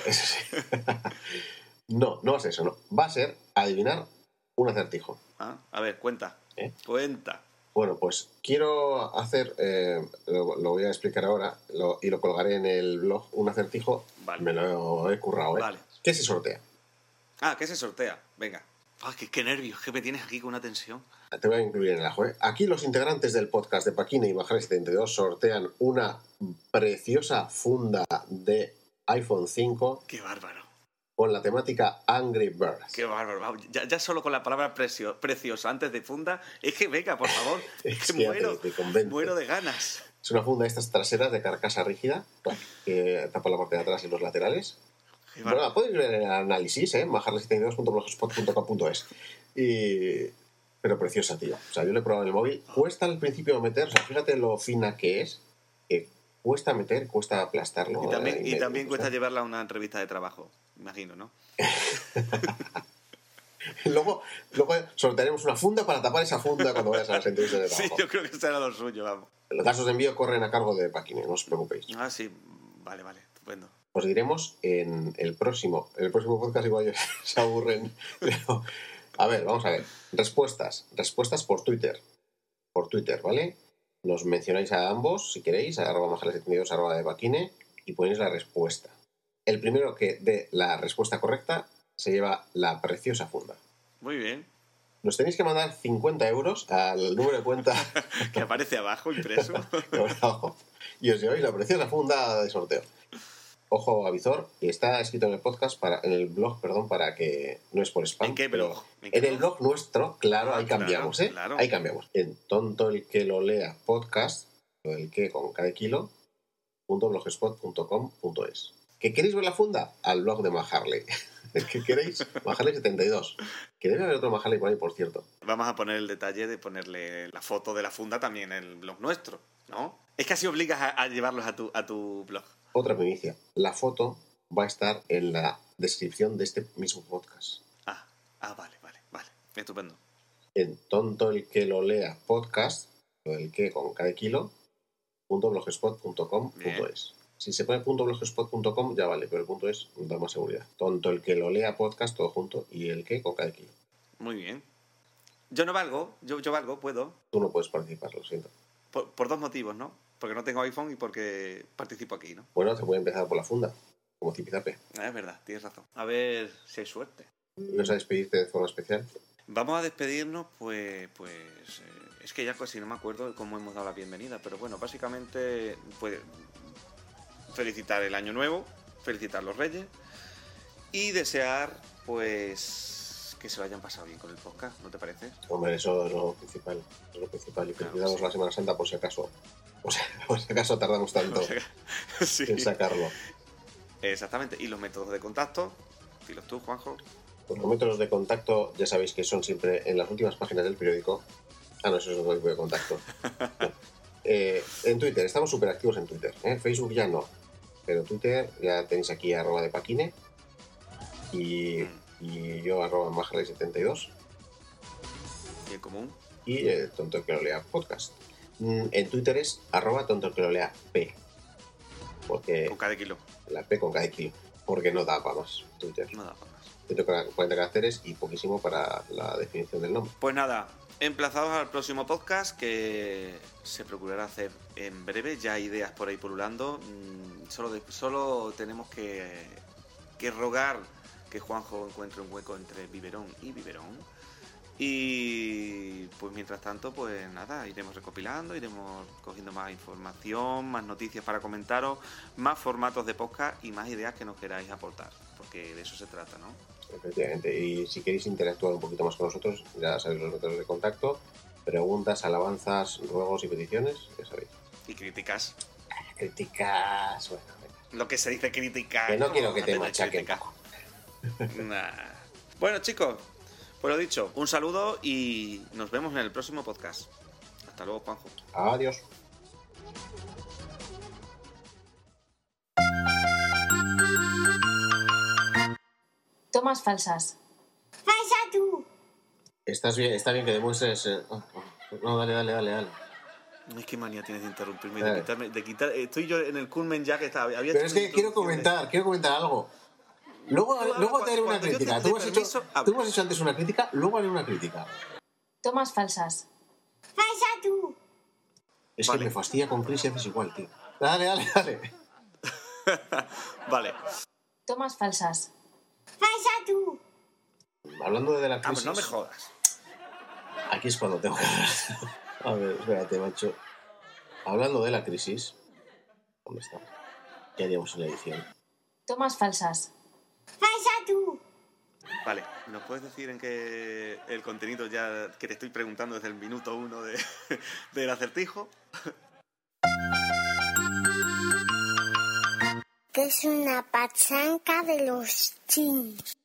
No va a ser eso, no. Va a ser adivinar un acertijo. Ah, a ver, cuenta. ¿Eh? Cuenta. Bueno, pues quiero hacer, lo voy a explicar ahora y lo colgaré en el blog, un acertijo. Vale. Me lo he currado, ¿eh? Vale. ¿Qué se sortea? Ah, ¿qué se sortea? Venga. Qué nervios, que me tienes aquí con una tensión. Te voy a incluir en el ajo, ¿eh? Aquí los integrantes del podcast de Paquine y Majare 72 sortean una preciosa funda de iPhone 5 Qué bárbaro. con la temática Angry Birds. Qué bárbaro. Vamos, ya solo con la palabra preciosa antes de funda, es que venga, por favor. Es que ya muero. te convence. Muero de ganas. Es una funda de estas traseras de carcasa rígida que tapa la parte de atrás y los laterales. Qué Bueno, bárbaro. podéis ver el análisis, majarle72.blogspot.com.es. Pero preciosa, tío. O sea, yo le he probado en el móvil. Cuesta al principio meter, o sea, fíjate lo fina que es. Que cuesta meter, cuesta aplastarlo. Y también cuesta llevarla a una entrevista de trabajo, imagino, ¿no? Luego sortearemos una funda para tapar esa funda cuando vayas a las entrevistas de Sí, trabajo. yo creo que será lo suyo, vamos. Los gastos de envío corren a cargo de Paquine, no os preocupéis. Ah, sí. Vale, estupendo. Os diremos en el próximo podcast, igual se aburren. Pero, a ver, vamos a ver. Respuestas por Twitter. Por Twitter, ¿vale? Nos mencionáis a ambos, si queréis, a @majale72, de Paquine, y ponéis la respuesta. El primero que dé la respuesta correcta se lleva la preciosa funda. Muy bien. Nos tenéis que mandar 50 euros al número de cuenta Que aparece abajo impreso. abajo, y os lleváis la preciosa funda de sorteo. Ojo, avizor, y está escrito en el podcast, en el blog, para que no es por spam. ¿En qué pero blog? ¿En qué en el blog nuestro, claro, ahí Claro, cambiamos, claro. Ahí cambiamos. En Tonto el que lo lea podcast, lo del que con cada kilo, .blogspot.com.es. ¿Que queréis ver la funda? Al blog de Majarle. ¿Que queréis? Majarle 72. Que debe haber otro Majarle por ahí, por cierto. Vamos a poner el detalle de ponerle la foto de la funda también en el blog nuestro, ¿no? Es que así obligas a llevarlos a tu blog. Otra primicia. La foto va a estar en la descripción de este mismo podcast. Vale. Estupendo. En Tonto el que lo lea podcast, lo del que con cada kilo, .blogspot.com.es. Si se pone .blogspot.com ya vale, pero el punto es da más seguridad. Tonto el que lo lea podcast, todo junto, y el que con cada kilo. Muy bien. Yo no valgo, yo valgo, puedo. Tú no puedes participar, lo siento. Por dos motivos, ¿no? Porque no tengo iPhone y porque participo aquí, ¿no? Bueno, se puede empezar por la funda, como Zipizape. Es verdad, tienes razón. A ver si hay suerte. ¿Y vas a despedirte de forma especial? Vamos a despedirnos, es que ya casi no me acuerdo de cómo hemos dado la bienvenida, pero bueno, básicamente, pues, felicitar el año nuevo, felicitar los Reyes y desear, pues, que se lo hayan pasado bien con el podcast, ¿no te parece? Hombre, eso es lo principal. Y Claro, felicitamos sí. la Semana Santa por si acaso. Por si acaso tardamos tanto Sí. en sacarlo. Exactamente. Y los métodos de contacto, dilos tú, Juanjo. Los métodos de contacto ya sabéis que son siempre en las últimas páginas del periódico. No, eso es otro tipo de contacto. No. En Twitter, estamos súper activos en Twitter. Facebook ya no. Pero Twitter ya tenéis aquí @de Paquine y yo @majarle72 Y en común. y Tonto el que lo lea podcast. En Twitter es @tonto el que lo lea p. Porque Con cada kilo. la p con cada kilo. Porque no da para más Twitter. No da para más. 140 caracteres y poquísimo para la definición del nombre. Pues nada, emplazados al próximo podcast que se procurará hacer en breve. Ya hay ideas por ahí pululando. Solo tenemos que rogar que Juanjo encuentre un hueco entre biberón y biberón. Y pues mientras tanto, pues nada, iremos recopilando, iremos cogiendo más información, más noticias para comentaros, más formatos de podcast y más ideas que nos queráis aportar, porque de eso se trata, ¿no? Efectivamente. Y si queréis interactuar un poquito más con nosotros, ya sabéis los métodos de contacto. Preguntas, alabanzas, ruegos y peticiones, ya sabéis. Y críticas. Críticas, bueno, venga. Lo que se dice crítica. Que no ¿cómo quiero vas que a te tener machaquen. crítica? Nah. Bueno, chicos, pues lo dicho, un saludo y nos vemos en el próximo podcast. Hasta luego, Juanjo. Adiós. Tomas falsas. ¡Falsa tú! Está bien que demuestres... No, dale. Es que manía tienes de interrumpirme, de quitar. Estoy yo en el culmen ya que estaba. Pero es que quiero comentar algo. Luego te haré una crítica. Tú has hecho antes una crítica, luego haré una crítica. Tomas falsas. ¡Falsa tú! Es que me fastidia con Chris y haces igual, tío. Dale. Vale. Tomas falsas. ¡Falsa tú! Hablando de la crisis... Pues no me jodas. Aquí es cuando tengo que hablar. A ver, espérate, macho. Hablando de la crisis... ¿Dónde está? ¿Qué haríamos en la edición? Tomas falsas. ¡Falsa tú! Vale, ¿nos puedes decir en qué el contenido ya que te estoy preguntando desde el minuto 1 del acertijo? Que es una pachanca de los chinos.